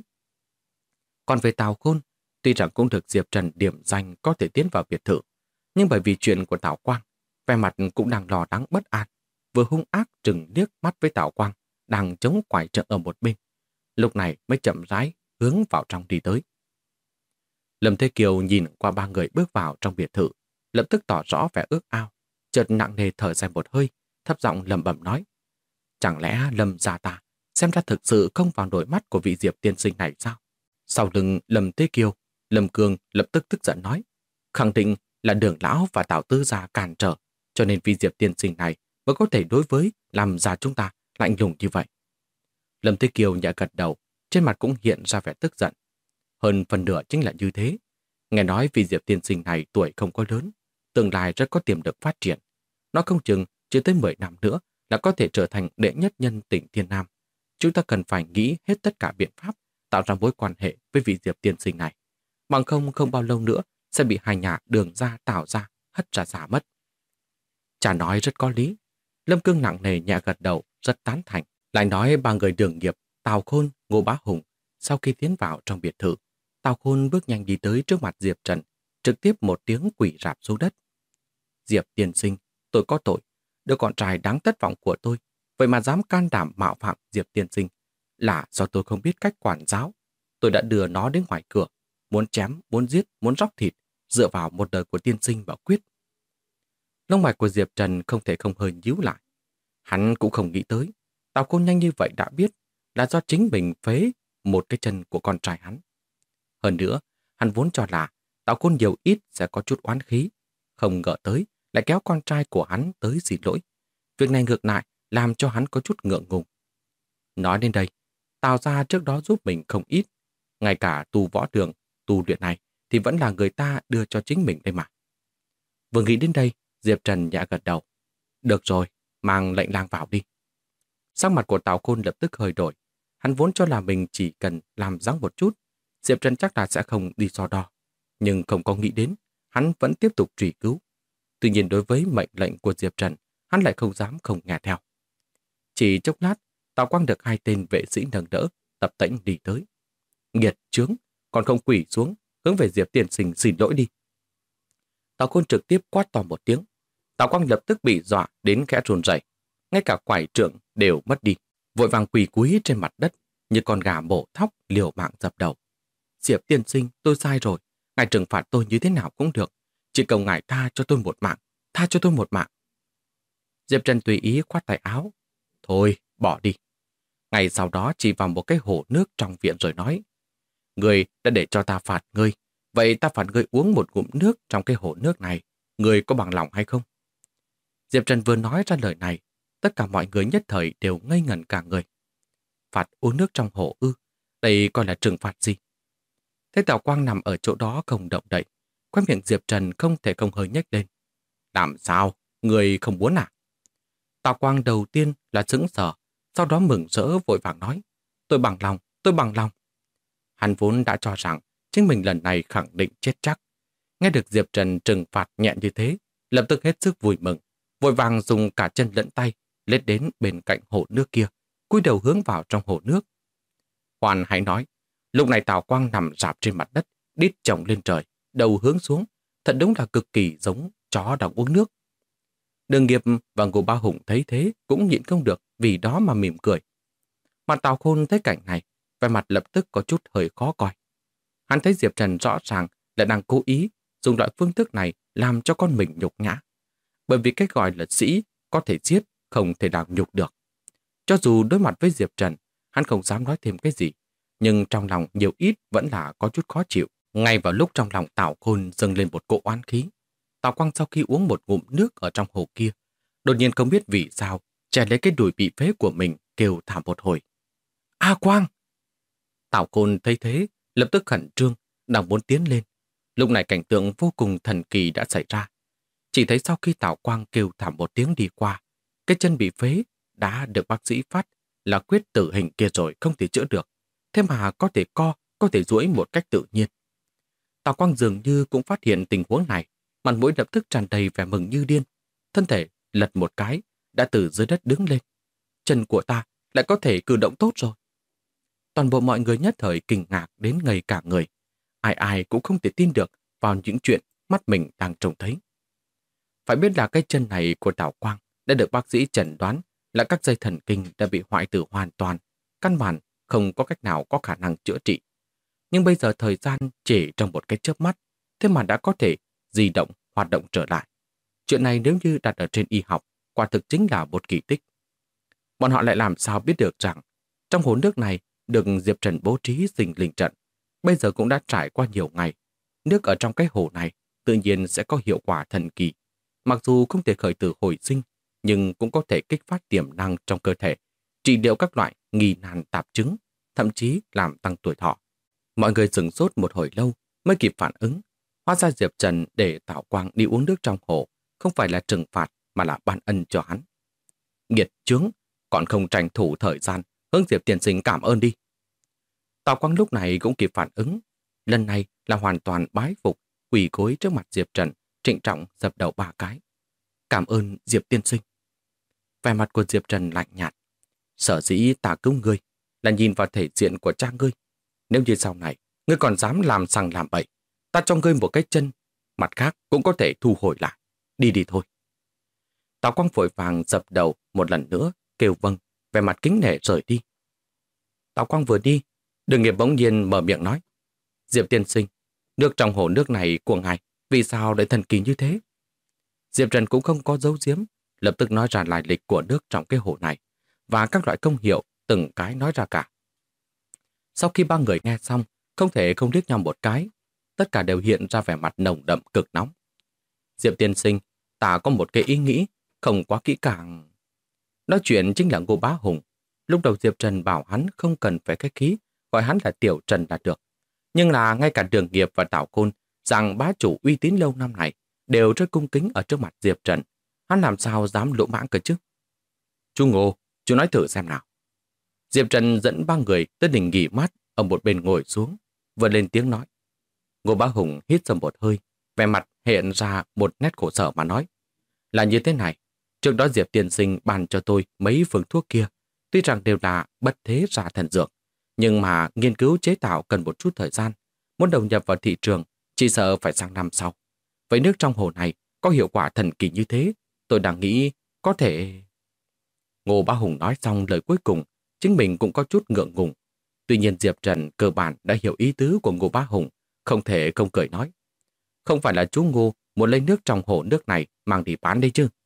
Còn về Tào Khôn, tuy rằng cũng được Diệp Trần điểm danh có thể tiến vào biệt thự, nhưng bởi vì chuyện của Tào Quang, vẻ mặt cũng đang lo lắng bất an, vừa hung ác trừng liếc mắt với Tào Quang đang chống quải trợ ở một bên. Lúc này mới chậm rãi hướng vào trong đi tới. Lâm Thế Kiều nhìn qua ba người bước vào trong biệt thự, lập tức tỏ rõ vẻ ước ao, chợt nặng nề thở dài một hơi, thấp giọng lẩm bẩm nói: chẳng lẽ Lâm gia ta xem ra thực sự không vào nổi mắt của vị Diệp tiên sinh này sao? Sau lưng Lâm Thế Kiều, Lâm Cương lập tức tức giận nói: khẳng định là Đường lão và Tào Tư gia cản trở, cho nên vị Diệp tiên sinh này mới có thể đối với làm già chúng ta lạnh lùng như vậy. Lâm Thế Kiều nhẹ gật đầu, trên mặt cũng hiện ra vẻ tức giận. Hơn phần nửa chính là như thế. Nghe nói vị Diệp tiên sinh này tuổi không có lớn, tương lai rất có tiềm lực phát triển. Nó không chừng chưa tới 10 năm nữa là có thể trở thành đệ nhất nhân tỉnh Thiên Nam. Chúng ta cần phải nghĩ hết tất cả biện pháp tạo ra mối quan hệ với vị Diệp tiên sinh này. Bằng không bao lâu nữa sẽ bị hai nhà Đường gia Tào gia hất ra xa mất. Cha nói rất có lý. Lâm Cương nặng nề nhẹ gật đầu, rất tán thành. Lại nói ba người Đường Nghiệp, Tào Khôn, Ngô Bá Hùng. Sau khi tiến vào trong biệt thự, Tào Khôn bước nhanh đi tới trước mặt Diệp Trần, trực tiếp một tiếng quỳ rạp xuống đất. Diệp tiên sinh, tôi có tội. Đứa con trai đáng thất vọng của tôi, vậy mà dám can đảm mạo phạm Diệp tiên sinh. Là do tôi không biết cách quản giáo. Tôi đã đưa nó đến ngoài cửa, muốn chém, muốn giết, muốn róc thịt, dựa vào một đời của tiên sinh bảo quyết. Lông mày của Diệp Trần không thể không hơi nhíu lại. Hắn cũng không nghĩ tới, Tào Khôn nhanh như vậy đã biết là do chính mình phế một cái chân của con trai hắn. Hơn nữa, hắn vốn cho là Tào Khôn nhiều ít sẽ có chút oán khí, không ngờ tới lại kéo con trai của hắn tới xin lỗi. Việc này ngược lại làm cho hắn có chút ngượng ngùng. Nói đến đây, Tào gia trước đó giúp mình không ít, ngay cả tu võ đường, tu luyện này thì vẫn là người ta đưa cho chính mình đây mà. Vừa nghĩ đến đây, Diệp Trần nhẹ gật đầu. Được rồi, mang lệnh lang vào đi. Sắc mặt của Tào Khôn lập tức hơi đổi. Hắn vốn cho là mình chỉ cần làm dáng một chút, Diệp Trần chắc là sẽ không đi so đo. Nhưng không có nghĩ đến, hắn vẫn tiếp tục truy cứu. Tuy nhiên đối với mệnh lệnh của Diệp Trần, hắn lại không dám không nghe theo. Chỉ chốc lát, Tào Quang được hai tên vệ sĩ nâng đỡ, tập tễnh đi tới. Nghiệt chướng, còn không quỳ xuống, hướng về Diệp tiên sinh xin lỗi đi. Tào Khôn trực tiếp quát to một tiếng. Tào Quang lập tức bị dọa đến khẽ run rẩy, ngay cả quải trượng đều mất đi, vội vàng quỳ cúi trên mặt đất như con gà mổ thóc liều mạng dập đầu. Diệp tiên sinh, tôi sai rồi, ngài trừng phạt tôi như thế nào cũng được, chỉ cầu ngài tha cho tôi một mạng, tha cho tôi một mạng. Diệp Trần tùy ý khoát tay áo. Thôi, bỏ đi. Ngày sau đó chỉ vào một cái hồ nước trong viện rồi nói. Người đã để cho ta phạt ngươi, vậy ta phạt ngươi uống một ngụm nước trong cái hồ nước này. Ngươi có bằng lòng hay không? Diệp Trần vừa nói ra lời này, tất cả mọi người nhất thời đều ngây ngẩn cả người. Phạt uống nước trong hồ ư? Đây coi là trừng phạt gì? Thế Tào Quang nằm ở chỗ đó không động đậy, khóe miệng Diệp Trần không thể không hơi nhếch lên. Làm sao? Người không muốn à? Tào Quang đầu tiên là sững sờ, sau đó mừng rỡ vội vàng nói. Tôi bằng lòng, tôi bằng lòng. Hắn vốn đã cho rằng chính mình lần này khẳng định chết chắc. Nghe được Diệp Trần trừng phạt nhẹ như thế, lập tức hết sức vui mừng, vội vàng dùng cả chân lẫn tay, lết đến bên cạnh hồ nước kia, cúi đầu hướng vào trong hồ nước. Hoàn hãy nói, lúc này Tào Quang nằm rạp trên mặt đất, đít chồng lên trời, đầu hướng xuống, thật đúng là cực kỳ giống chó đang uống nước. Đường Nghiệp và Ngô Bá Hùng thấy thế cũng nhịn không được, vì đó mà mỉm cười. Mà Tào Khôn thấy cảnh này, vẻ mặt lập tức có chút hơi khó coi. Hắn thấy Diệp Trần rõ ràng là đang cố ý dùng loại phương thức này làm cho con mình nhục nhã. Bởi vì cái gọi là sĩ có thể giết, không thể nào nhục được. Cho dù đối mặt với Diệp Trần, hắn không dám nói thêm cái gì, nhưng trong lòng nhiều ít vẫn là có chút khó chịu. Ngay vào lúc trong lòng Tào Khôn dâng lên một cỗ oán khí, Tào Quang sau khi uống một ngụm nước ở trong hồ kia, đột nhiên không biết vì sao, chè lấy cái đùi bị phế của mình kêu thảm một hồi. A Quang! Tào Khôn thấy thế, lập tức khẩn trương, đang muốn tiến lên. Lúc này cảnh tượng vô cùng thần kỳ đã xảy ra. Chỉ thấy sau khi Tào Quang kêu thảm một tiếng đi qua, cái chân bị phế đã được bác sĩ phát là quyết tử hình kia rồi không thể chữa được. Thế mà có thể có thể duỗi một cách tự nhiên. Tào Quang dường như cũng phát hiện tình huống này, mặt mũi lập tức tràn đầy vẻ mừng như điên. Thân thể lật một cái, đã từ dưới đất đứng lên. Chân của ta lại có thể cử động tốt rồi. Toàn bộ mọi người nhất thời kinh ngạc đến ngây cả người. Ai ai cũng không thể tin được vào những chuyện mắt mình đang trông thấy. Phải biết là cái chân này của Tào Quang đã được bác sĩ chẩn đoán là các dây thần kinh đã bị hoại tử hoàn toàn, căn bản không có cách nào có khả năng chữa trị. Nhưng bây giờ thời gian chỉ trong một cái chớp mắt, thế mà đã có thể di động, hoạt động trở lại. Chuyện này nếu như đặt ở trên y học, quả thực chính là một kỳ tích. Bọn họ lại làm sao biết được rằng trong hồ nước này được Diệp Trần bố trí sinh linh trận. Bây giờ cũng đã trải qua nhiều ngày. Nước ở trong cái hồ này tự nhiên sẽ có hiệu quả thần kỳ. Mặc dù không thể khởi tử hồi sinh, nhưng cũng có thể kích phát tiềm năng trong cơ thể, trị liệu các loại nghi nan tạp chứng, thậm chí làm tăng tuổi thọ. Mọi người sửng sốt một hồi lâu mới kịp phản ứng. Hóa ra Diệp Trần để Tào Quang đi uống nước trong hồ không phải là trừng phạt mà là ban ân cho hắn. Nghiệt chướng, còn không tranh thủ thời gian hướng Diệp tiên sinh cảm ơn đi. Tào Quang lúc này cũng kịp phản ứng. Lần này là hoàn toàn bái phục, quỳ gối trước mặt Diệp Trần, trịnh trọng dập đầu 3 cái. Cảm ơn Diệp tiên sinh. Vẻ mặt của Diệp Trần lạnh nhạt. Sở dĩ ta cứu ngươi là nhìn vào thể diện của cha ngươi. Nếu như sau này ngươi còn dám làm sằng làm bậy, ta cho ngươi một cái chân, mặt khác cũng có thể thu hồi lại. Đi đi thôi. Tào Quang vội vàng dập đầu một lần nữa, kêu vâng, vẻ mặt kính nể rời đi. Tào Quang vừa đi, Đường Nghiệp bỗng nhiên mở miệng nói. Diệp tiên sinh, nước trong hồ nước này của ngài, vì sao lại thần kỳ như thế? Diệp Trần cũng không có giấu giếm, lập tức nói ra lai lịch của nước trong cái hồ này, và các loại công hiệu từng cái nói ra cả. Sau khi ba người nghe xong, không thể không liếc nhau một cái, tất cả đều hiện ra vẻ mặt nồng đậm cực nóng. Diệp tiên sinh, ta có một cái ý nghĩ, không quá kỹ càng. Nói chuyện chính là Ngô Bá Hùng. Lúc đầu Diệp Trần bảo hắn không cần phải khách khí, gọi hắn là Tiểu Trần là được. Nhưng là ngay cả Đường Nghiệp và Tào Khôn, rằng bá chủ uy tín lâu năm này, đều rất cung kính ở trước mặt Diệp Trần. Hắn làm sao dám lỗ mãng cơ chứ? Chú Ngô, Chú nói thử xem nào. Diệp Trần dẫn ba người tới đình nghỉ mát ở một bên ngồi xuống, vừa lên tiếng nói. Ngô Bá Hùng hít sâu một hơi, vẻ mặt hiện ra một nét khổ sở mà nói. Là như thế này, trước đó Diệp tiên sinh bàn cho tôi mấy phương thuốc kia, tuy rằng đều là bất thế ra thần dược, nhưng mà nghiên cứu chế tạo cần một chút thời gian, muốn đầu nhập vào thị trường, chỉ sợ phải sang năm sau. Vậy nước trong hồ này có hiệu quả thần kỳ như thế, tôi đang nghĩ có thể... Ngô Bá Hùng nói xong lời cuối cùng, chính mình cũng có chút ngượng ngùng. Tuy nhiên Diệp Trần cơ bản đã hiểu ý tứ của Ngô Bá Hùng, không thể không cười nói. Không phải là chú Ngô muốn lấy nước trong hồ nước này mang đi bán đây chứ?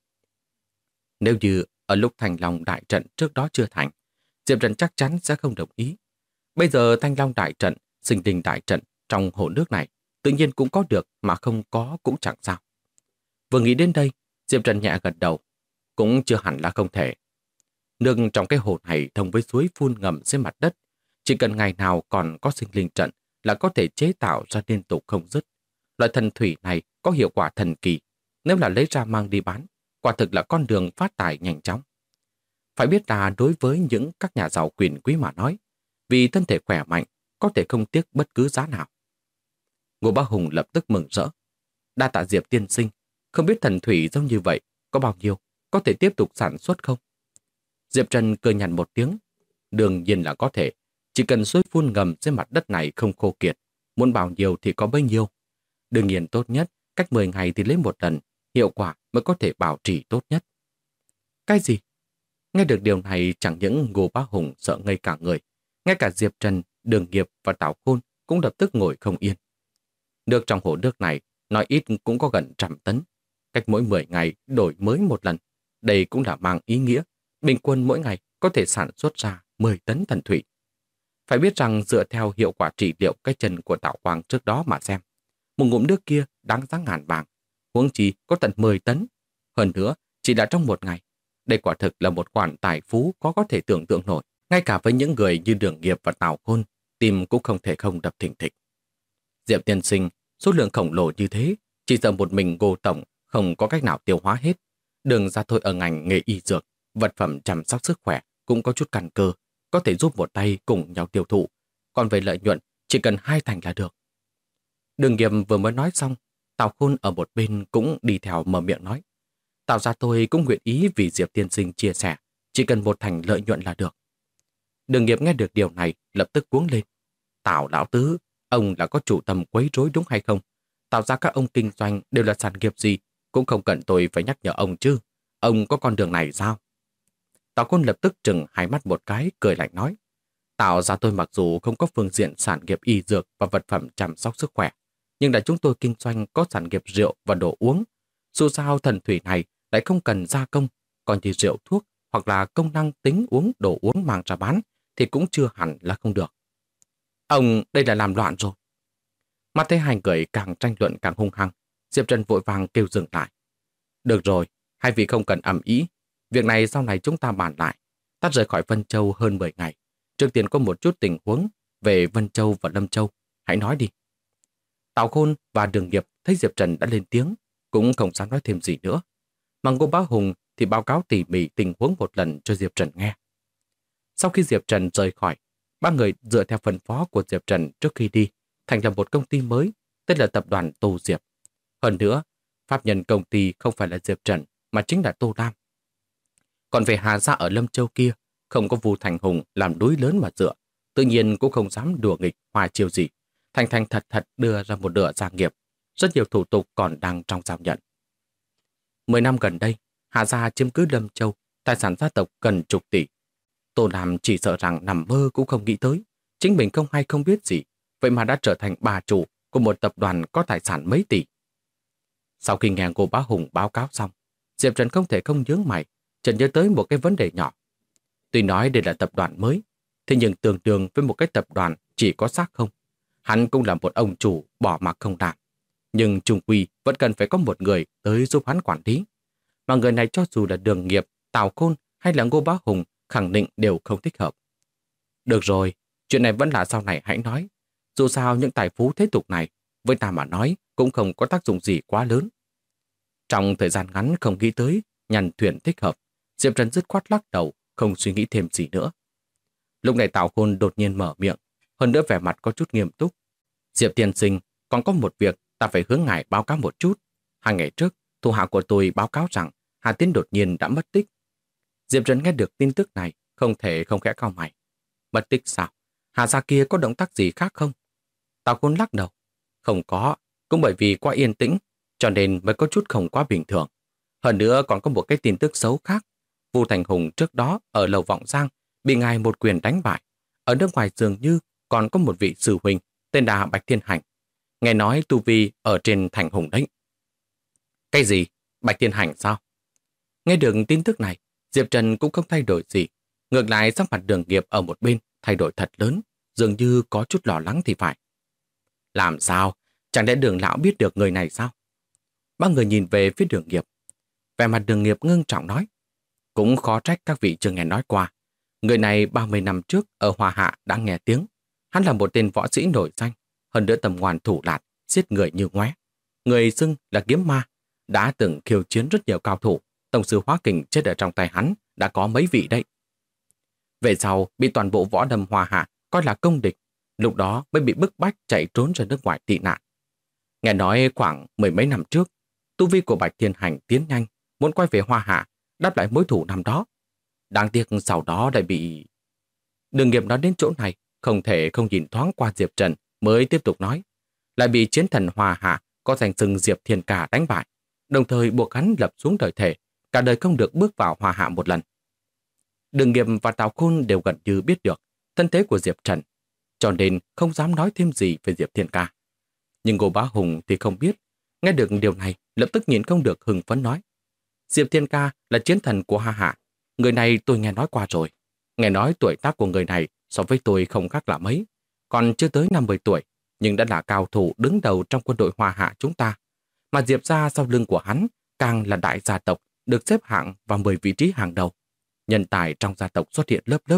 Nếu như ở lúc Thanh Long đại trận trước đó chưa thành, Diệp Trần chắc chắn sẽ không đồng ý. Bây giờ Thanh Long đại trận, Sinh Linh đại trận trong hồ nước này tự nhiên cũng có được, mà không có cũng chẳng sao. Vừa nghĩ đến đây, Diệp Trần nhẹ gật đầu. Cũng chưa hẳn là không thể. Nước trong cái hồ này thông với suối phun ngầm dưới mặt đất. Chỉ cần ngày nào còn có sinh linh trận là có thể chế tạo ra liên tục không dứt. Loại thần thủy này có hiệu quả thần kỳ. Nếu là lấy ra mang đi bán, quả thực là con đường phát tài nhanh chóng. Phải biết là đối với những các nhà giàu quyền quý mà nói, vì thân thể khỏe mạnh, có thể không tiếc bất cứ giá nào. Ngô Bá Hùng lập tức mừng rỡ. Đa tạ Diệp tiên sinh, không biết thần thủy giống như vậy, có bao nhiêu, có thể tiếp tục sản xuất không? Diệp Trần cười nhằn một tiếng. Đương nhiên là có thể, chỉ cần suối phun ngầm trên mặt đất này không khô kiệt, muốn bao nhiêu thì có bấy nhiêu. Đương nhiên tốt nhất, cách 10 ngày thì lấy một lần, hiệu quả mới có thể bảo trì tốt nhất. Cái gì? Nghe được điều này chẳng những Ngô Bá Hùng sợ ngây cả người, ngay cả Diệp Trần, Đường Nghiệp và Tào Khôn cũng lập tức ngồi không yên. Nước trong hồ nước này, nói ít cũng có gần 100 tấn. Cách mỗi 10 ngày đổi mới một lần. Đây cũng là mang ý nghĩa, bình quân mỗi ngày có thể sản xuất ra 10 tấn thần thủy. Phải biết rằng dựa theo hiệu quả trị liệu cái chân của Tào Quang trước đó mà xem, một ngụm nước kia đáng giá ngàn vàng, huống chi có tận 10 tấn. Hơn nữa, chỉ là trong một ngày. Đây quả thực là một khoản tài phú có thể tưởng tượng nổi. Ngay cả với những người như Đường Nghiệp và Tào Khôn, tim cũng không thể không đập thình thịch. Diệp tiên sinh, số lượng khổng lồ như thế, chỉ sợ một mình Ngô tổng không có cách nào tiêu hóa hết. Đường ra thôi ở ngành nghề y dược, vật phẩm chăm sóc sức khỏe cũng có chút căn cơ, có thể giúp một tay cùng nhau tiêu thụ. Còn về lợi nhuận, chỉ cần 2 thành là được. Đường Nghiệp vừa mới nói xong, Tào Khôn ở một bên cũng đi theo mở miệng nói. Tào ra tôi cũng nguyện ý vì Diệp tiên sinh chia sẻ, chỉ cần 1 thành lợi nhuận là được. Đường Nghiệp nghe được điều này, lập tức cuống lên. Tào lão tứ, ông là có chủ tâm quấy rối đúng hay không? Tạo ra các ông kinh doanh đều là sản nghiệp gì, cũng không cần tôi phải nhắc nhở ông chứ. Ông có con đường này sao? Tào Khôn lập tức trừng hai mắt một cái, cười lạnh nói. Tạo ra tôi mặc dù không có phương diện sản nghiệp y dược và vật phẩm chăm sóc sức khỏe, nhưng đã chúng tôi kinh doanh có sản nghiệp rượu và đồ uống. Dù sao thần thủy này lại không cần gia công, còn như rượu thuốc hoặc là công năng tính uống đồ uống mang ra bán thì cũng chưa hẳn là không được. Ông đây là làm loạn rồi. Mắt thấy hai người càng tranh luận càng hung hăng, Diệp Trần vội vàng kêu dừng lại. Được rồi, hai vị không cần ầm ĩ. Việc này sau này chúng ta bàn lại. Ta rời khỏi Vân Châu hơn 10 ngày. Trước tiên có một chút tình huống về Vân Châu và Lâm Châu. Hãy nói đi. Tào Khôn và Đường Nghiệp thấy Diệp Trần đã lên tiếng, cũng không dám nói thêm gì nữa. Mà Ngô Bá Hùng thì báo cáo tỉ mỉ tình huống một lần cho Diệp Trần nghe. Sau khi Diệp Trần rời khỏi, ba người dựa theo phân phó của Diệp Trần trước khi đi, thành lập một công ty mới, tên là Tập đoàn Tô Diệp. Hơn nữa, pháp nhân công ty không phải là Diệp Trần, mà chính là Tô Lam. Còn về Hà Gia ở Lâm Châu kia, không có Vu Thành Hùng làm núi lớn mà dựa, tự nhiên cũng không dám đùa nghịch hòa chiêu gì. Thành thành thật thật đưa ra một nửa gia nghiệp, rất nhiều thủ tục còn đang trong giao nhận. 10 năm gần đây, Hà Gia chiếm cứ Lâm Châu, tài sản gia tộc gần chục tỷ. Tô Lam chỉ sợ rằng nằm mơ cũng không nghĩ tới, chính mình không hay không biết gì, vậy mà đã trở thành bà chủ của một tập đoàn có tài sản mấy tỷ. Sau khi nghe Ngô Bá Hùng báo cáo xong, Diệp Trần không thể không nhướng mày, chợt nhớ tới một cái vấn đề nhỏ. Tuy nói đây là tập đoàn mới, thế nhưng tương đương với một cái tập đoàn chỉ có xác không. Hắn cũng là một ông chủ bỏ mặc không làm. Nhưng chung quy vẫn cần phải có một người tới giúp hắn quản lý. Mà người này cho dù là Đường Nghiệp, Tào Khôn hay là Ngô Bá Hùng khẳng định đều không thích hợp. Được rồi, chuyện này vẫn là sau này hãy nói. Dù sao những tài phú thế tục này, với ta mà nói cũng không có tác dụng gì quá lớn. Trong thời gian ngắn không nghĩ tới nhằn thuyền thích hợp, Diệp Trần dứt khoát lắc đầu, không suy nghĩ thêm gì nữa. Lúc này Tào Khôn đột nhiên mở miệng, hơn nữa vẻ mặt có chút nghiêm túc. Diệp tiên sinh, còn có một việc ta phải hướng ngài báo cáo một chút. 2 ngày trước, thủ hạ của tôi báo cáo rằng Hà Tiến đột nhiên đã mất tích. Diệp Trần nghe được tin tức này, không thể không khẽ cau mày. Mất tích sao? Hà gia kia có động tác gì khác không? Tào Khôn lắc đầu. Không có, cũng bởi vì quá yên tĩnh, cho nên mới có chút không quá bình thường. Hơn nữa còn có một cái tin tức xấu khác. Vu Thành Hùng trước đó ở Lầu Vọng Giang bị ngài một quyền đánh bại. Ở nước ngoài dường như còn có một vị sư huynh tên là Bạch Thiên Hành. Nghe nói tu vi ở trên Thành Hùng đấy. Cái gì? Bạch Thiên Hành sao? Nghe được tin tức này, Diệp Trần cũng không thay đổi gì. Ngược lại sắc mặt Đường Nghiệp ở một bên thay đổi thật lớn, dường như có chút lo lắng thì phải. Làm sao? Chẳng lẽ Đường lão biết được người này sao? Ba người nhìn về phía Đường Nghiệp. Vẻ mặt Đường Nghiệp ngưng trọng nói. Cũng khó trách các vị chưa nghe nói qua. Người này 30 năm trước ở Hoa Hạ đã nghe tiếng. Hắn là một tên võ sĩ nổi danh, hơn nữa tầm ngoan thủ lạt, giết người như ngoé. Người xưng là kiếm ma, đã từng khiêu chiến rất nhiều cao thủ. Tổng sư Hóa Kình chết ở trong tay hắn đã có mấy vị đấy. Về sau bị toàn bộ võ đâm Hoa Hạ coi là công địch, lúc đó mới bị bức bách chạy trốn ra nước ngoài tị nạn. Nghe nói khoảng 10 mấy năm trước, tu vi của Bạch Thiên Hành tiến nhanh, muốn quay về Hoa Hạ, đáp lại mối thù năm đó. Đáng tiếc sau đó lại bị... Đường Nghiệp nói đến chỗ này, không thể không nhìn thoáng qua Diệp Trần mới tiếp tục nói. Lại bị chiến thần Hoa Hạ có danh xưng Diệp Thiên Ca đánh bại, đồng thời buộc hắn lập xuống đời thể, cả đời không được bước vào Hoa Hạ một lần. Đường Nghiệp và Tào Khôn đều gần như biết được thân thế của Diệp Trần, cho nên không dám nói thêm gì về Diệp Thiên Ca. Nhưng Ngô Bá Hùng thì không biết, nghe được điều này lập tức nhìn không được hưng phấn nói. Diệp Thiên Ca là chiến thần của Hoa Hạ, người này tôi nghe nói qua rồi. Nghe nói tuổi tác của người này so với tôi không khác là mấy, còn chưa tới 50 tuổi, nhưng đã là cao thủ đứng đầu trong quân đội Hoa Hạ chúng ta. Mà Diệp gia sau lưng của hắn càng là đại gia tộc, được xếp hạng vào 10 vị trí hàng đầu. Nhân tài trong gia tộc xuất hiện lớp lớp.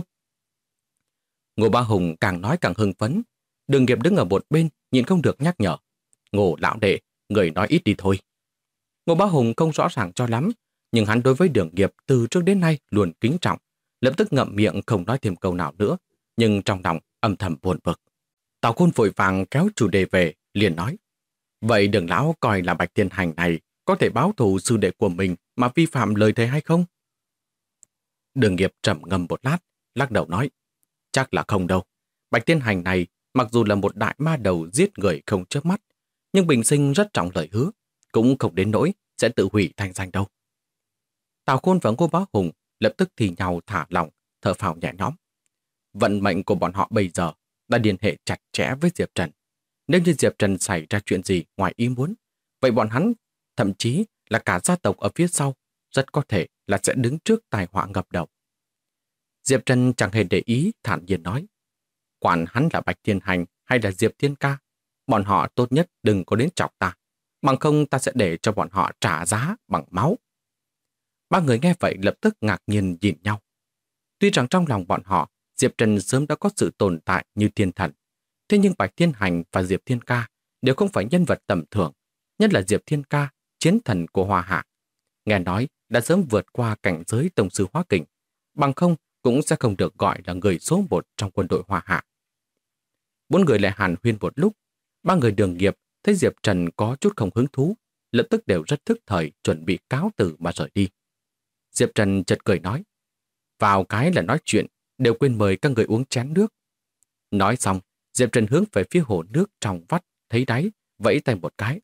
Ngô Bá Hùng càng nói càng hưng phấn. Đường Nghiệp đứng ở một bên, nhìn không được nhắc nhở. Ngô lão đệ, người nói ít đi thôi. Ngô Bá Hùng không rõ ràng cho lắm, nhưng hắn đối với Đường Nghiệp từ trước đến nay luôn kính trọng, lập tức ngậm miệng không nói thêm câu nào nữa, nhưng trong lòng âm thầm buồn bực. Tào Khôn vội vàng kéo chủ đề về, liền nói. Vậy Đường lão coi là Bạch Thiên Hành này có thể báo thù sư đệ của mình mà vi phạm lời thề hay không? Đường Nghiệp trầm ngâm một lát, lắc đầu nói. Chắc là không đâu. Bạch Thiên Hành này mặc dù là một đại ma đầu giết người không chớp mắt, nhưng bình sinh rất trọng lời hứa, cũng không đến nỗi sẽ tự hủy thanh danh đâu. Tào Khôn và Ngô Bá Hùng lập tức thì nhau thả lỏng, thở phào nhẹ nhõm. Vận mệnh của bọn họ bây giờ đã liên hệ chặt chẽ với Diệp Trần. Nếu như Diệp Trần xảy ra chuyện gì ngoài ý muốn, vậy bọn hắn, thậm chí là cả gia tộc ở phía sau, rất có thể là sẽ đứng trước tai họa ngập đầu. Diệp Trần chẳng hề để ý, thản nhiên nói. Quản hắn là Bạch Thiên Hành hay là Diệp Thiên Ca, bọn họ tốt nhất đừng có đến chọc ta, bằng không ta sẽ để cho bọn họ trả giá bằng máu. Ba người nghe vậy lập tức ngạc nhiên nhìn nhau. Tuy rằng trong lòng bọn họ, Diệp Trần sớm đã có sự tồn tại như thiên thần, thế nhưng Bạch Thiên Hành và Diệp Thiên Ca đều không phải nhân vật tầm thường, nhất là Diệp Thiên Ca, chiến thần của Hoa Hạ. Nghe nói đã sớm vượt qua cảnh giới tổng sư Hóa Kình, bằng không cũng sẽ không được gọi là người số 1 trong quân đội Hoa Hạ. Bốn người lại hàn huyên một lúc, ba người Đường Nghiệp thấy Diệp Trần có chút không hứng thú, lập tức đều rất thức thời chuẩn bị cáo từ mà rời đi. Diệp Trần chợt cười nói, vào cái là nói chuyện, đều quên mời các người uống chén nước. Nói xong, Diệp Trần hướng về phía hồ nước trong vắt, thấy đáy, vẫy tay một cái.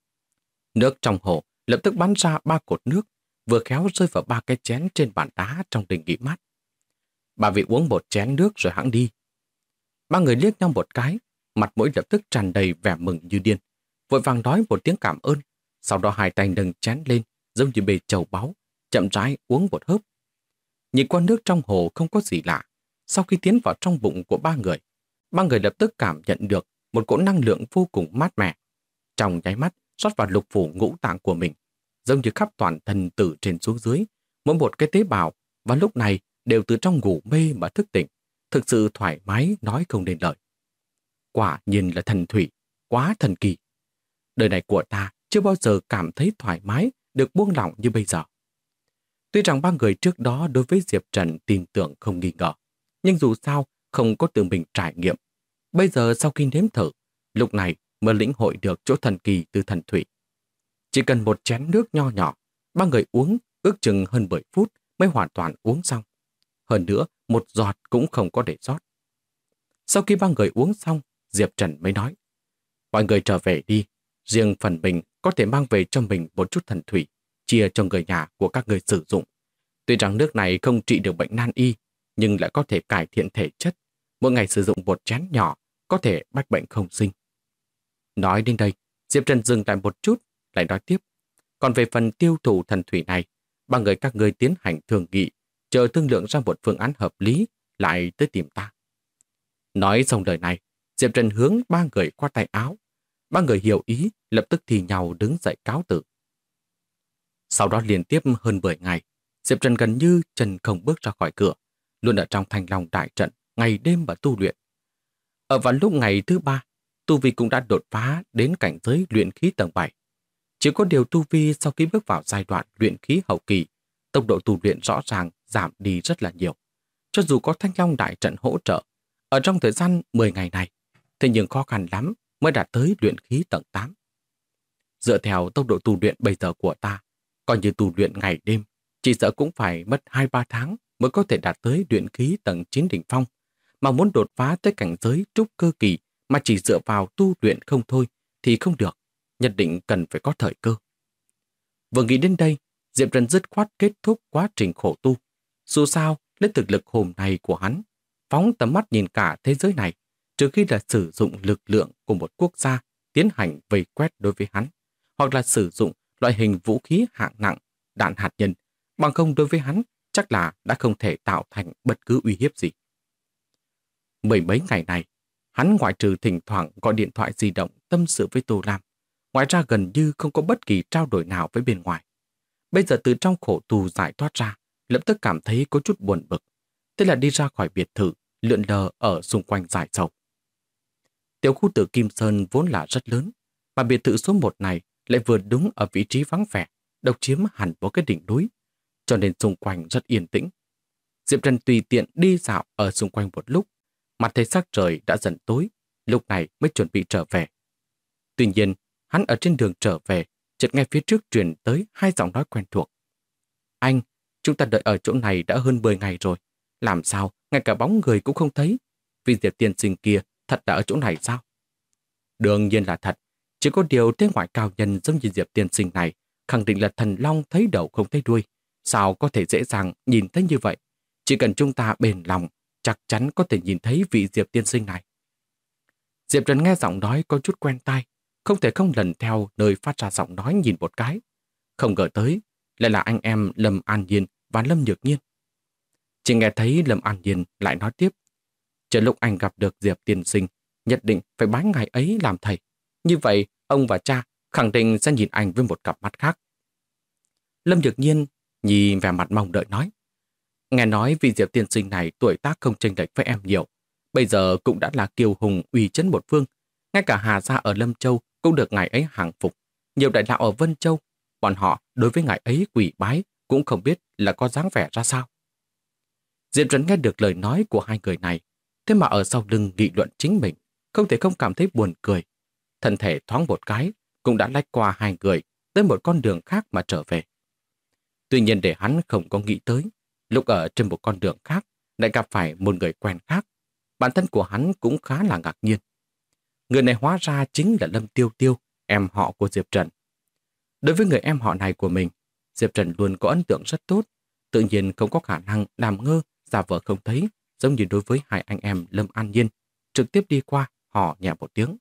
Nước trong hồ lập tức bắn ra 3 cột nước, vừa khéo rơi vào 3 cái chén trên bàn đá trong đình nghỉ mát. Bà vị uống một chén nước rồi hẵng đi. Ba người liếc nhau một cái, mặt mũi lập tức tràn đầy vẻ mừng như điên, vội vàng nói một tiếng cảm ơn, sau đó hai tay nâng chén lên, giống như bề chầu báu, chậm rãi uống một hớp. Nhìn qua nước trong hồ không có gì lạ, sau khi tiến vào trong bụng của ba người lập tức cảm nhận được một cỗ năng lượng vô cùng mát mẻ. Trong nháy mắt, rót vào lục phủ ngũ tạng của mình, giống như khắp toàn thân từ trên xuống dưới, mỗi một cái tế bào, và lúc này đều từ trong ngủ mê mà thức tỉnh, thực sự thoải mái nói không nên lời. Quả nhiên là thần thủy, quá thần kỳ. Đời này của ta chưa bao giờ cảm thấy thoải mái, được buông lỏng như bây giờ. Tuy rằng ba người trước đó đối với Diệp Trần tin tưởng không nghi ngờ, nhưng dù sao không có tự mình trải nghiệm. Bây giờ sau khi nếm thử, lúc này mới lĩnh hội được chỗ thần kỳ từ thần thủy. Chỉ cần một chén nước nho nhỏ, ba người uống ước chừng hơn 10 phút mới hoàn toàn uống xong. Hơn nữa, một giọt cũng không có để sót. Sau khi ba người uống xong, Diệp Trần mới nói: mọi người trở về đi, riêng phần mình có thể mang về cho mình một chút thần thủy, chia cho người nhà của các người sử dụng. Tuy rằng nước này không trị được bệnh nan y, nhưng lại có thể cải thiện thể chất. Mỗi ngày sử dụng một chén nhỏ, có thể bách bệnh không sinh. Nói đến đây, Diệp Trần dừng lại một chút, lại nói tiếp. Còn về phần tiêu thụ thần thủy này, ba người các người tiến hành thương nghị, chờ thương lượng ra một phương án hợp lý, lại tới tìm ta. Nói xong lời này, Diệp Trần hướng ba người qua tay áo. Ba người hiểu ý, lập tức thì nhau đứng dậy cáo từ. Sau đó liên tiếp hơn 10 ngày, Diệp Trần gần như chân không bước ra khỏi cửa, luôn ở trong Thanh Long đại trận, ngày đêm và tu luyện. Ở vào lúc ngày thứ 3, tu vi cũng đã đột phá đến cảnh giới luyện khí tầng 7. Chỉ có điều tu vi sau khi bước vào giai đoạn luyện khí hậu kỳ, tốc độ tu luyện rõ ràng giảm đi rất là nhiều. Cho dù có Thanh Long đại trận hỗ trợ, ở trong thời gian 10 ngày này, thế nhưng khó khăn lắm mới đạt tới luyện khí tầng 8. Dựa theo tốc độ tu luyện bây giờ của ta, coi như tu luyện ngày đêm, chỉ sợ cũng phải mất 2-3 tháng mới có thể đạt tới luyện khí tầng 9 đỉnh phong. Mà muốn đột phá tới cảnh giới trúc cơ kỳ mà chỉ dựa vào tu luyện không thôi thì không được, nhất định cần phải có thời cơ. Vừa nghĩ đến đây, Diệp Trần dứt khoát kết thúc quá trình khổ tu. Dù sao, lấy thực lực hôm nay của hắn, phóng tầm mắt nhìn cả thế giới này, trừ khi là sử dụng lực lượng của một quốc gia tiến hành vây quét đối với hắn, hoặc là sử dụng loại hình vũ khí hạng nặng, đạn hạt nhân, bằng không đối với hắn chắc là đã không thể tạo thành bất cứ uy hiếp gì. Mười mấy ngày này, hắn ngoại trừ thỉnh thoảng gọi điện thoại di động tâm sự với Tô Lam, ngoài ra gần như không có bất kỳ trao đổi nào với bên ngoài. Bây giờ từ trong khổ tù giải thoát ra, lập tức cảm thấy có chút buồn bực. Thế là đi ra khỏi biệt thự, lượn lờ ở xung quanh dải sầu. Tiểu khu tử Kim Sơn vốn là rất lớn, mà biệt thự số 1 này lại vừa đúng ở vị trí vắng vẻ, độc chiếm hẳn vào cái đỉnh núi, cho nên xung quanh rất yên tĩnh. Diệp Trần tùy tiện đi dạo ở xung quanh một lúc, mặt thấy sắc trời đã dần tối, lúc này mới chuẩn bị trở về. Tuy nhiên, hắn ở trên đường trở về, chợt nghe phía trước truyền tới 2 giọng nói quen thuộc. Anh, chúng ta đợi ở chỗ này đã hơn 10 ngày rồi, làm sao ngay cả bóng người cũng không thấy? Vì Diệp tiên sinh kia thật đã ở chỗ này sao? Đương nhiên là thật, chỉ có điều thế ngoại cao nhân giống như Diệp tiên sinh này khẳng định là thần long thấy đầu không thấy đuôi. Sao có thể dễ dàng nhìn thấy như vậy? Chỉ cần chúng ta bền lòng, chắc chắn có thể nhìn thấy vị Diệp tiên sinh này. Diệp Trần nghe giọng nói có chút quen tai, không thể không lần theo nơi phát ra giọng nói nhìn một cái. Không ngờ tới, lại là anh em Lâm An Nhiên và Lâm Nhược Nhiên. Chỉ nghe thấy Lâm An Nhiên lại nói tiếp. Chờ lúc anh gặp được Diệp tiên sinh, nhất định phải bái ngài ấy làm thầy. Như vậy, ông và cha khẳng định sẽ nhìn anh với một cặp mắt khác. Lâm Nhược Nhiên nhìn vẻ mặt mong đợi nói. Nghe nói vị Diệp tiên sinh này tuổi tác không chênh lệch với em nhiều. Bây giờ cũng đã là kiêu hùng uy chấn một phương. Ngay cả Hà gia ở Lâm Châu cũng được ngài ấy hàng phục. Nhiều đại đạo ở Vân Châu, bọn họ đối với ngài ấy quỳ bái cũng không biết là có dáng vẻ ra sao. Diệp Trần nghe được lời nói của hai người này, thế mà ở sau lưng nghị luận chính mình, không thể không cảm thấy buồn cười. Thân thể thoáng một cái, cũng đã lách qua hai người tới một con đường khác mà trở về. Tuy nhiên để hắn không có nghĩ tới, lúc ở trên một con đường khác lại gặp phải một người quen khác. Bản thân của hắn cũng khá là ngạc nhiên. Người này hóa ra chính là Lâm Tiêu Tiêu, em họ của Diệp Trần. Đối với người em họ này của mình, Diệp Trần luôn có ấn tượng rất tốt, tự nhiên không có khả năng làm ngơ, giả vờ không thấy, giống như đối với hai anh em Lâm An Nhiên, trực tiếp đi qua, họ nhẹ một tiếng.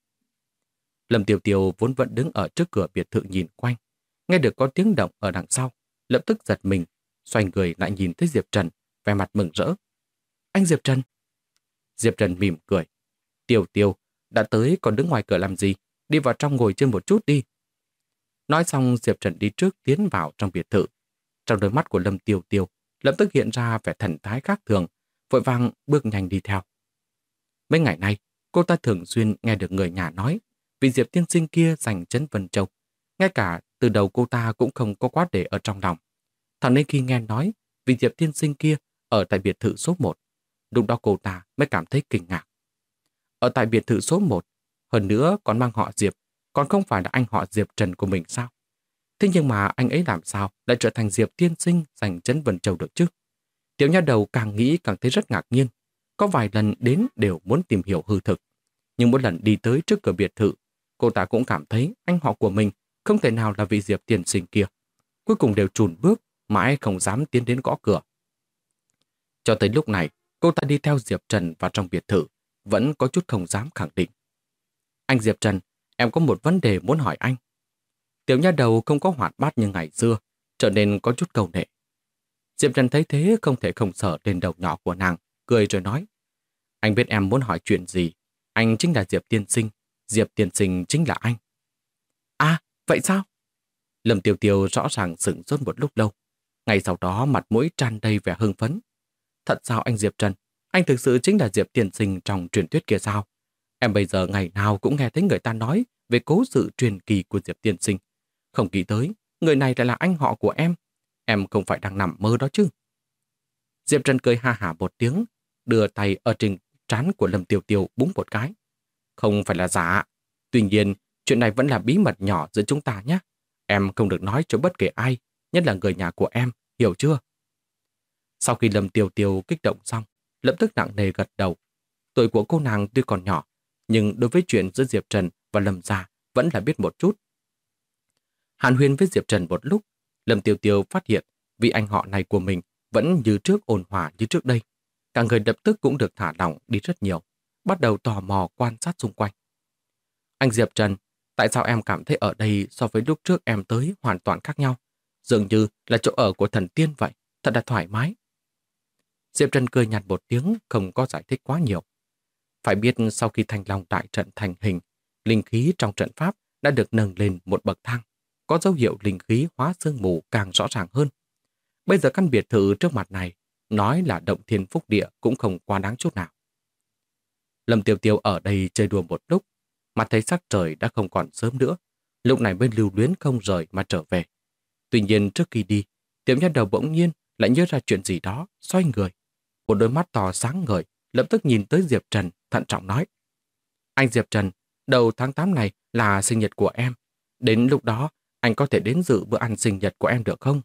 Lâm Tiêu Tiêu vốn vẫn đứng ở trước cửa biệt thự nhìn quanh, nghe được có tiếng động ở đằng sau, lập tức giật mình, xoay người lại nhìn thấy Diệp Trần, vẻ mặt mừng rỡ. Anh Diệp Trần. Diệp Trần mỉm cười. Tiêu Tiêu, đã tới còn đứng ngoài cửa làm gì? Đi vào trong ngồi chơi một chút đi. Nói xong Diệp Trần đi trước tiến vào trong biệt thự. Trong đôi mắt của Lâm Tiêu Tiêu lập tức hiện ra vẻ thần thái khác thường, vội vàng bước nhanh đi theo. Mấy ngày nay, cô ta thường xuyên nghe được người nhà nói vì Diệp tiên sinh kia giành trấn Vân Châu. Ngay cả từ đầu cô ta cũng không có quá để ở trong lòng. Thằng nên khi nghe nói vì Diệp tiên sinh kia ở tại biệt thự số 1, lúc đó cô ta mới cảm thấy kinh ngạc. Ở tại biệt thự số 1, hơn nữa còn mang họ Diệp, còn không phải là anh họ Diệp Trần của mình sao? Thế nhưng mà anh ấy làm sao lại trở thành Diệp tiên sinh giành Trấn Vân Châu được chứ? Tiểu nha đầu càng nghĩ càng thấy rất ngạc nhiên. Có vài lần đến đều muốn tìm hiểu hư thực. Nhưng mỗi lần đi tới trước cửa biệt thự, cô ta cũng cảm thấy anh họ của mình không thể nào là vị Diệp tiên sinh kia. Cuối cùng đều chùn bước, mãi không dám tiến đến gõ cửa. Cho tới lúc này, cô ta đi theo Diệp Trần vào trong biệt thự, vẫn có chút không dám khẳng định. Anh Diệp Trần, em có một vấn đề muốn hỏi anh. Tiểu nha đầu không có hoạt bát như ngày xưa, trở nên có chút cầu nệ. Diệp Trần thấy thế không thể không sở lên đầu nhỏ của nàng, cười rồi nói. Anh biết em muốn hỏi chuyện gì, anh chính là Diệp tiên sinh, Diệp tiên sinh chính là anh. À, vậy sao? Lâm Tiêu Tiêu rõ ràng sửng sốt một lúc lâu. Ngay sau đó mặt mũi tràn đầy vẻ hưng phấn. Thật sao anh Diệp Trần? Anh thực sự chính là Diệp tiên sinh trong truyền thuyết kia sao? Em bây giờ ngày nào cũng nghe thấy người ta nói về cố sự truyền kỳ của Diệp tiên sinh. Không nghĩ tới, người này lại là anh họ của em. Em không phải đang nằm mơ đó chứ? Diệp Trần cười ha hả một tiếng, đưa tay ở trên trán của Lâm Tiêu Tiêu búng một cái. Không phải là giả. Tuy nhiên, chuyện này vẫn là bí mật nhỏ giữa chúng ta nhé. Em không được nói cho bất kể ai, nhất là người nhà của em, hiểu chưa? Sau khi Lâm Tiêu Tiêu kích động xong, lập tức nặng nề gật đầu. Tuổi của cô nàng tuy còn nhỏ, nhưng đối với chuyện giữa Diệp Trần và Lâm gia vẫn là biết một chút. Hàn huyên với Diệp Trần một lúc, Lâm Tiêu Tiêu phát hiện vị anh họ này của mình vẫn như trước ôn hòa như trước đây. Cả người lập tức cũng được thả lỏng đi rất nhiều, bắt đầu tò mò quan sát xung quanh. Anh Diệp Trần, tại sao em cảm thấy ở đây so với lúc trước em tới hoàn toàn khác nhau? Dường như là chỗ ở của thần tiên vậy, thật là thoải mái. Diệp Trần cười nhạt một tiếng, không có giải thích quá nhiều. Phải biết sau khi Thanh Long đại trận thành hình, linh khí trong trận pháp đã được nâng lên một bậc thang, có dấu hiệu linh khí hóa sương mù càng rõ ràng hơn. Bây giờ căn biệt thự trước mặt này, nói là động thiên phúc địa cũng không quá đáng chút nào. Lâm Tiêu Tiêu ở đây chơi đùa một lúc, mà thấy sắc trời đã không còn sớm nữa, lúc này mới lưu luyến không rời mà trở về. Tuy nhiên trước khi đi, Tiểu nha đầu bỗng nhiên lại nhớ ra chuyện gì đó, xoay người. Một đôi mắt to sáng ngời, lập tức nhìn tới Diệp Trần, thận trọng nói. Anh Diệp Trần, đầu tháng 8 này là sinh nhật của em. Đến lúc đó, anh có thể đến dự bữa ăn sinh nhật của em được không?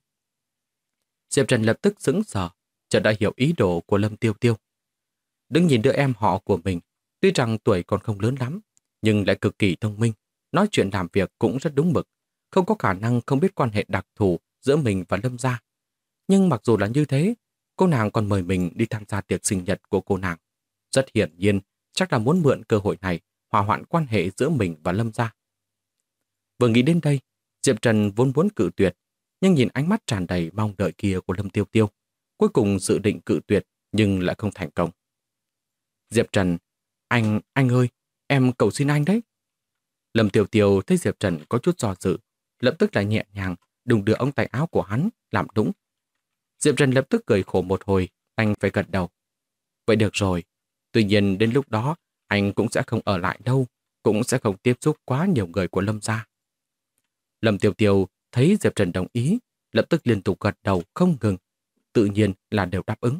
Diệp Trần lập tức sững sờ, chợt đã hiểu ý đồ của Lâm Tiêu Tiêu. Đứng nhìn đứa em họ của mình, tuy rằng tuổi còn không lớn lắm, nhưng lại cực kỳ thông minh, nói chuyện làm việc cũng rất đúng mực, không có khả năng không biết quan hệ đặc thù giữa mình và Lâm gia. Nhưng mặc dù là như thế, cô nàng còn mời mình đi tham gia tiệc sinh nhật của cô nàng. Rất hiển nhiên, chắc là muốn mượn cơ hội này hòa hoãn quan hệ giữa mình và Lâm gia. Vừa nghĩ đến đây, Diệp Trần vốn muốn cự tuyệt, nhưng nhìn ánh mắt tràn đầy mong đợi kia của Lâm Tiêu Tiêu, cuối cùng dự định cự tuyệt nhưng lại không thành công. Diệp Trần, anh ơi, em cầu xin anh đấy. Lâm Tiêu Tiêu thấy Diệp Trần có chút do dự, lập tức lại nhẹ nhàng đùng đưa ống tay áo của hắn làm đúng. Diệp Trần lập tức cười khổ một hồi, anh phải gật đầu. Vậy được rồi, tuy nhiên đến lúc đó anh cũng sẽ không ở lại đâu, cũng sẽ không tiếp xúc quá nhiều người của Lâm gia. Lâm Tiêu Tiêu thấy Diệp Trần đồng ý, lập tức liên tục gật đầu không ngừng, tự nhiên là đều đáp ứng.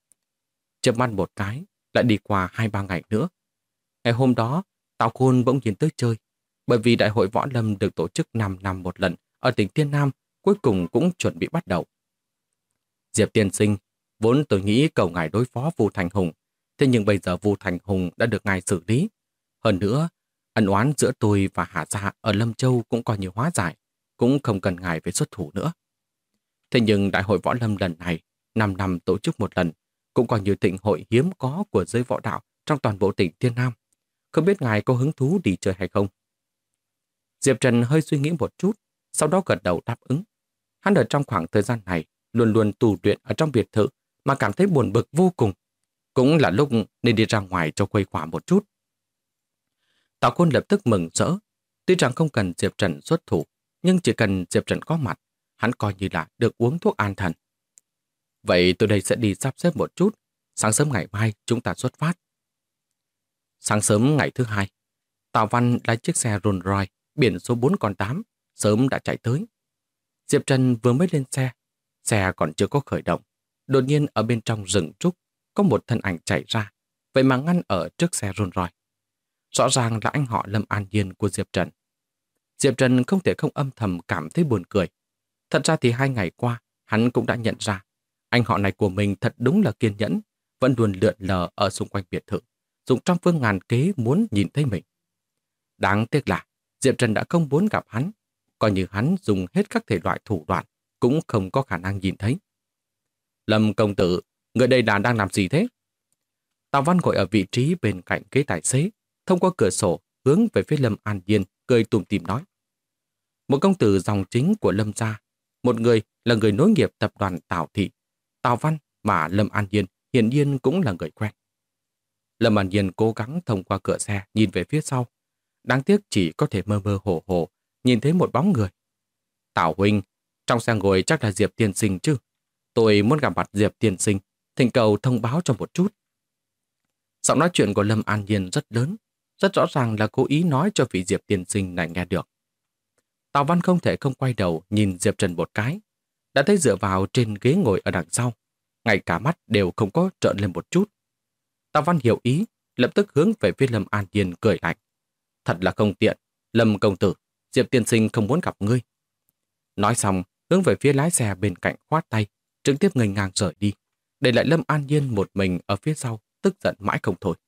Chớp mắt một cái, lại đi qua 2-3 ngày nữa. Ngày hôm đó, Tào Khôn bỗng nhiên tới chơi, bởi vì đại hội võ lâm được tổ chức 5 năm một lần ở tỉnh Thiên Nam, cuối cùng cũng chuẩn bị bắt đầu. Diệp tiên sinh, vốn tôi nghĩ cầu ngài đối phó Vu Thành Hùng, thế nhưng bây giờ Vu Thành Hùng đã được ngài xử lý. Hơn nữa, ân oán giữa tôi và Hạ Gia ở Lâm Châu cũng coi như hóa giải, cũng không cần ngài phải xuất thủ nữa. Thế nhưng đại hội võ lâm lần này, 5 năm tổ chức một lần, cũng coi như thịnh hội hiếm có của giới võ đạo trong toàn bộ tỉnh Thiên Nam. Không biết ngài có hứng thú đi chơi hay không? Diệp Trần hơi suy nghĩ một chút, sau đó gật đầu đáp ứng. Hắn ở trong khoảng thời gian này luôn luôn tù luyện ở trong biệt thự mà cảm thấy buồn bực vô cùng. Cũng là lúc nên đi ra ngoài cho khuây khỏa một chút. Tào Khôn lập tức mừng rỡ. Tuy rằng không cần Diệp Trần xuất thủ, nhưng chỉ cần Diệp Trần có mặt, hắn coi như là được uống thuốc an thần. Vậy tôi đây sẽ đi sắp xếp một chút. Sáng sớm ngày mai chúng ta xuất phát. Sáng sớm ngày thứ hai, Tào Văn lái chiếc xe Rolls Royce biển số 4 con 8 sớm đã chạy tới. Diệp Trần vừa mới lên xe, Xe còn chưa có khởi động. Đột nhiên ở bên trong rừng trúc có một thân ảnh chạy ra, vậy mà ngăn ở trước xe Rolls Royce. Rõ ràng là anh họ Lâm An Nhiên của Diệp Trần. Diệp Trần không thể không âm thầm cảm thấy buồn cười. Thật ra thì 2 ngày qua, hắn cũng đã nhận ra anh họ này của mình thật đúng là kiên nhẫn, vẫn luôn lượn lờ ở xung quanh biệt thự, dùng trăm phương ngàn kế muốn nhìn thấy mình. Đáng tiếc là Diệp Trần đã không muốn gặp hắn, coi như hắn dùng hết các thể loại thủ đoạn cũng không có khả năng nhìn thấy. Lâm công tử, người đây là đang làm gì thế? Tào Văn ngồi ở vị trí bên cạnh ghế tài xế, thông qua cửa sổ hướng về phía Lâm An Nhiên, cười tủm tỉm nói. Một công tử dòng chính của Lâm gia, một người là người nối nghiệp tập đoàn Tào Thị, Tào Văn, mà Lâm An Nhiên hiển nhiên cũng là người quen. Lâm An Nhiên cố gắng thông qua cửa xe nhìn về phía sau. Đáng tiếc chỉ có thể mơ mơ hồ hồ nhìn thấy một bóng người. Tào huynh, trong xe ngồi chắc là Diệp tiên sinh chứ? Tôi muốn gặp mặt Diệp tiên sinh, thỉnh cầu thông báo cho một chút. Giọng nói chuyện của Lâm An Nhiên rất lớn, rất rõ ràng là cố ý nói cho vị Diệp tiên sinh này nghe được. Tào Văn không thể không quay đầu nhìn Diệp Trần một cái, đã thấy dựa vào trên ghế ngồi ở đằng sau, ngay cả mắt đều không có trợn lên một chút. Tào Văn hiểu ý, lập tức hướng về phía Lâm An Nhiên cười lạnh. Thật là không tiện, Lâm công tử, Diệp tiên sinh không muốn gặp ngươi. Nói xong, hướng về phía lái xe bên cạnh khoát tay, trực tiếp ngây ngang rời đi, để lại Lâm An Nhiên một mình ở phía sau, tức giận mãi không thôi.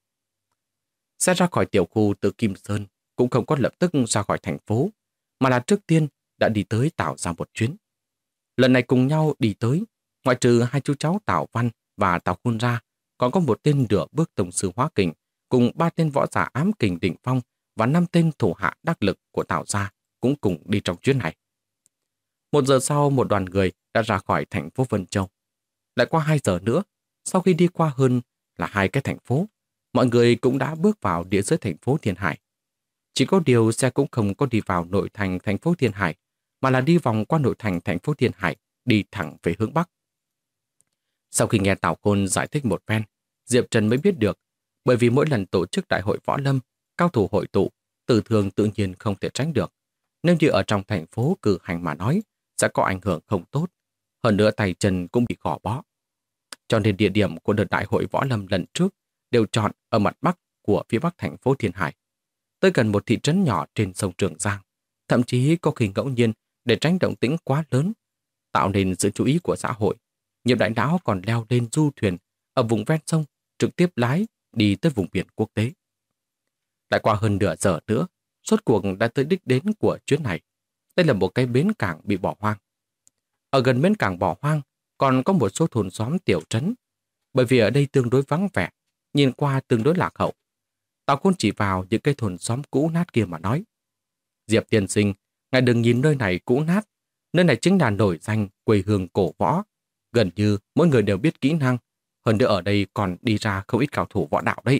Xe ra khỏi tiểu khu từ Kim Sơn cũng không có lập tức ra khỏi thành phố, mà là trước tiên đã đi tới Tào ra một chuyến. Lần này cùng nhau đi tới, ngoại trừ 2 chú cháu Tào Văn và Tào Khôn ra, còn có một tên nửa bước tổng sư hóa kình, cùng 3 tên võ giả ám kình đỉnh phong và 5 tên thủ hạ đắc lực của Tào gia cũng cùng đi trong chuyến này. 1 giờ sau, một đoàn người đã ra khỏi thành phố Vân Châu. Lại qua 2 giờ nữa, sau khi đi qua hơn là 2 cái thành phố, mọi người cũng đã bước vào địa giới thành phố Thiên Hải. Chỉ có điều xe cũng không có đi vào nội thành thành phố Thiên Hải, mà là đi vòng qua nội thành thành phố Thiên Hải, đi thẳng về hướng Bắc. Sau khi nghe Tào Khôn giải thích một phen, Diệp Trần mới biết được, bởi vì mỗi lần tổ chức đại hội võ lâm, cao thủ hội tụ, tử thương tự nhiên không thể tránh được. Nếu như ở trong thành phố cử hành mà nói, sẽ có ảnh hưởng không tốt. Hơn nữa tay chân cũng bị gò bó. Cho nên địa điểm của đợt đại hội võ lâm lần trước đều chọn ở mặt bắc của phía bắc thành phố Thiên Hải, tới gần một thị trấn nhỏ trên sông Trường Giang, thậm chí có khi ngẫu nhiên để tránh động tĩnh quá lớn, tạo nên sự chú ý của xã hội. Nhiều đại lão còn leo lên du thuyền ở vùng ven sông, trực tiếp lái đi tới vùng biển quốc tế. Lại qua hơn nửa giờ nữa, rốt cuộc đã tới đích đến của chuyến này. Đây là một cái bến cảng bị bỏ hoang. Ở gần bến cảng bỏ hoang còn có một số thôn xóm tiểu trấn, bởi vì ở đây tương đối vắng vẻ, nhìn qua tương đối lạc hậu. Tào Khôn chỉ vào những cái thôn xóm cũ nát kia mà nói. Diệp tiên sinh, ngài đừng nhìn nơi này cũ nát, nơi này chính là nổi danh quê hương cổ võ. Gần như mỗi người đều biết kỹ năng, hơn nữa ở đây còn đi ra không ít cao thủ võ đạo đấy.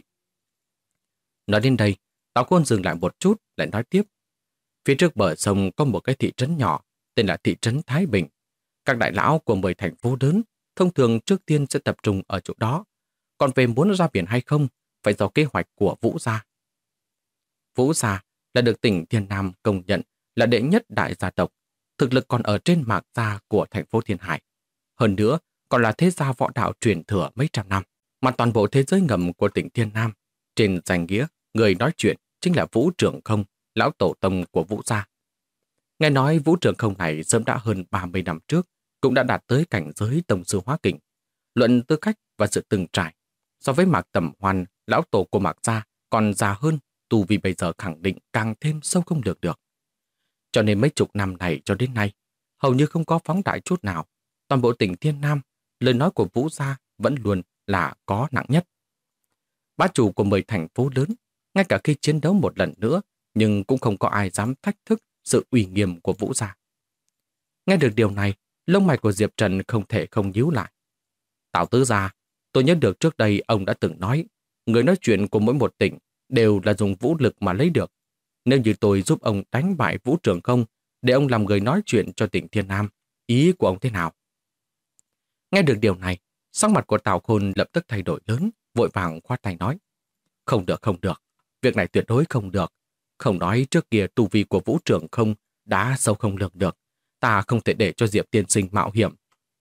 Nói đến đây, Tào Khôn dừng lại một chút, lại nói tiếp. Phía trước bờ sông có một cái thị trấn nhỏ, tên là thị trấn Thái Bình. Các đại lão của 10 thành phố lớn, thông thường trước tiên sẽ tập trung ở chỗ đó. Còn về muốn ra biển hay không, phải do kế hoạch của Vũ gia. Vũ gia là được tỉnh Thiên Nam công nhận là đệ nhất đại gia tộc, thực lực còn ở trên mạc gia của thành phố Thiên Hải. Hơn nữa, còn là thế gia võ đạo truyền thừa mấy trăm năm, mà toàn bộ thế giới ngầm của tỉnh Thiên Nam. Trên danh nghĩa, người nói chuyện chính là Vũ Trường Không, lão tổ tông của Vũ gia. Nghe nói Vũ Trường Không này sớm đã hơn 30 năm trước, cũng đã đạt tới cảnh giới tông sư hóa kình. Luận tư cách và sự từng trải, so với Mạc Tầm Hoan, lão tổ của Mạc gia còn già hơn, tu vi bây giờ khẳng định càng thêm sâu không lường được. Cho nên mấy chục năm này cho đến nay, hầu như không có phóng đại chút nào. Toàn bộ tỉnh Thiên Nam, lời nói của Vũ gia vẫn luôn là có nặng nhất. Bá chủ của 10 thành phố lớn, ngay cả khi chiến đấu một lần nữa, nhưng cũng không có ai dám thách thức sự uy nghiêm của Vũ gia. Nghe được điều này, lông mày của Diệp Trần không thể không nhíu lại. Tào tứ gia, tôi nhớ được trước đây ông đã từng nói, người nói chuyện của mỗi một tỉnh đều là dùng vũ lực mà lấy được. Nếu như tôi giúp ông đánh bại Vũ Trường Không để ông làm người nói chuyện cho tỉnh Thiên Nam, ý của ông thế nào? Nghe được điều này, sắc mặt của Tào Khôn lập tức thay đổi lớn, vội vàng khoát tay nói. Không được, không được. Việc này tuyệt đối không được. Không nói trước kia tu vi của Vũ Trường Không đã sâu không lường được. Ta không thể để cho Diệp tiên sinh mạo hiểm.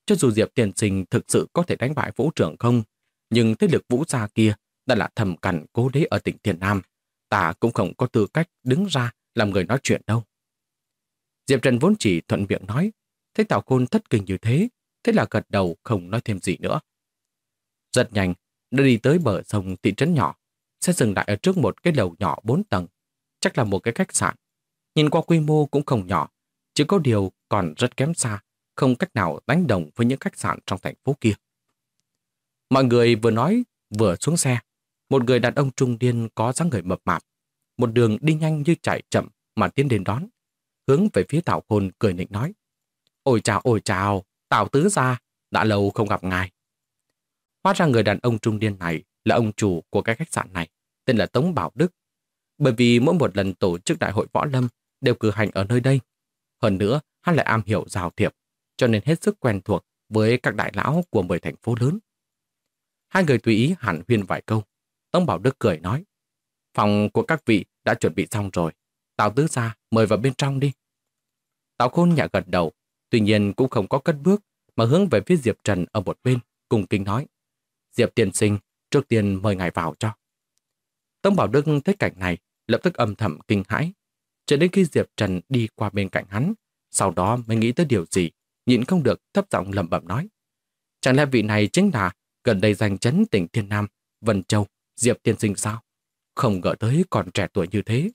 Cho dù Diệp tiên sinh thực sự có thể đánh bại Vũ trưởng không, nhưng thế lực Vũ gia kia đã là thầm cằn cố đế ở tỉnh Thiên Nam, ta cũng không có tư cách đứng ra làm người nói chuyện đâu. Diệp Trần vốn chỉ thuận miệng nói, thấy Tào Khôn thất kinh như thế, thế là gật đầu không nói thêm gì nữa. Rất nhanh, đã đi tới bờ sông thị trấn nhỏ, sẽ dừng lại ở trước một cái lầu nhỏ 4 tầng, chắc là một cái khách sạn. Nhìn qua quy mô cũng không nhỏ, chỉ có điều còn rất kém xa, không cách nào đánh đồng với những khách sạn trong thành phố kia. Mọi người vừa nói vừa xuống xe, một người đàn ông trung niên có dáng người mập mạp, một đường đi nhanh như chạy chậm mà tiến đến đón, hướng về phía Tào Khôn cười nịnh nói: ôi chào, Tào tứ gia, đã lâu không gặp ngài. Hóa ra người đàn ông trung niên này là ông chủ của cái khách sạn này, tên là Tống Bảo Đức. Bởi vì mỗi một lần tổ chức đại hội võ lâm đều cử hành ở nơi đây. Hơn nữa, hắn lại am hiểu giao thiệp, cho nên hết sức quen thuộc với các đại lão của 10 thành phố lớn. Hai người tùy ý hàn huyên vài câu. Tống Bảo Đức cười nói: phòng của các vị đã chuẩn bị xong rồi. Tào tứ gia mời vào bên trong đi. Tào Khôn nhẹ gật đầu, tuy nhiên cũng không có cất bước mà hướng về phía Diệp Trần ở một bên, cùng kính nói: Diệp tiên sinh, trước tiên mời ngài vào cho. Tống Bảo Đức thấy cảnh này, lập tức âm thầm kinh hãi. Cho đến khi Diệp Trần đi qua bên cạnh hắn, sau đó mới nghĩ tới điều gì, nhịn không được thấp giọng lẩm bẩm nói: chẳng lẽ vị này chính là gần đây giành chấn tỉnh Thiên Nam, Vân Châu, Diệp tiên sinh sao? Không ngờ tới còn trẻ tuổi như thế.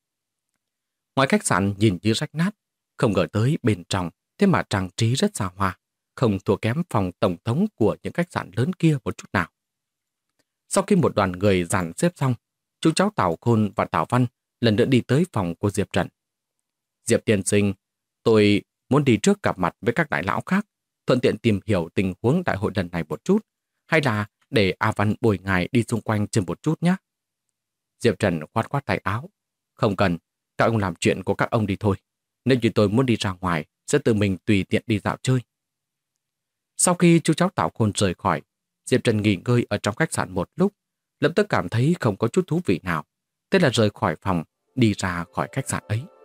Ngoài khách sạn nhìn như rách nát, không ngờ tới bên trong thế mà trang trí rất xa hoa, không thua kém phòng tổng thống của những khách sạn lớn kia một chút nào. Sau khi một đoàn người dàn xếp xong, chú cháu Tào Khôn và Tào Văn lần nữa đi tới phòng của Diệp Trần. Diệp tiên sinh, tôi muốn đi trước gặp mặt với các đại lão khác, thuận tiện tìm hiểu tình huống đại hội lần này một chút, hay là để A Văn bồi ngài đi xung quanh trên một chút nhé. Diệp Trần khoát khoát tay áo. Không cần, các ông làm chuyện của các ông đi thôi. Nếu như tôi muốn đi ra ngoài, sẽ tự mình tùy tiện đi dạo chơi. Sau khi chú cháu Tào Khôn rời khỏi, Diệp Trần nghỉ ngơi ở trong khách sạn một lúc, lập tức cảm thấy không có chút thú vị nào. Thế là rời khỏi phòng, đi ra khỏi khách sạn ấy.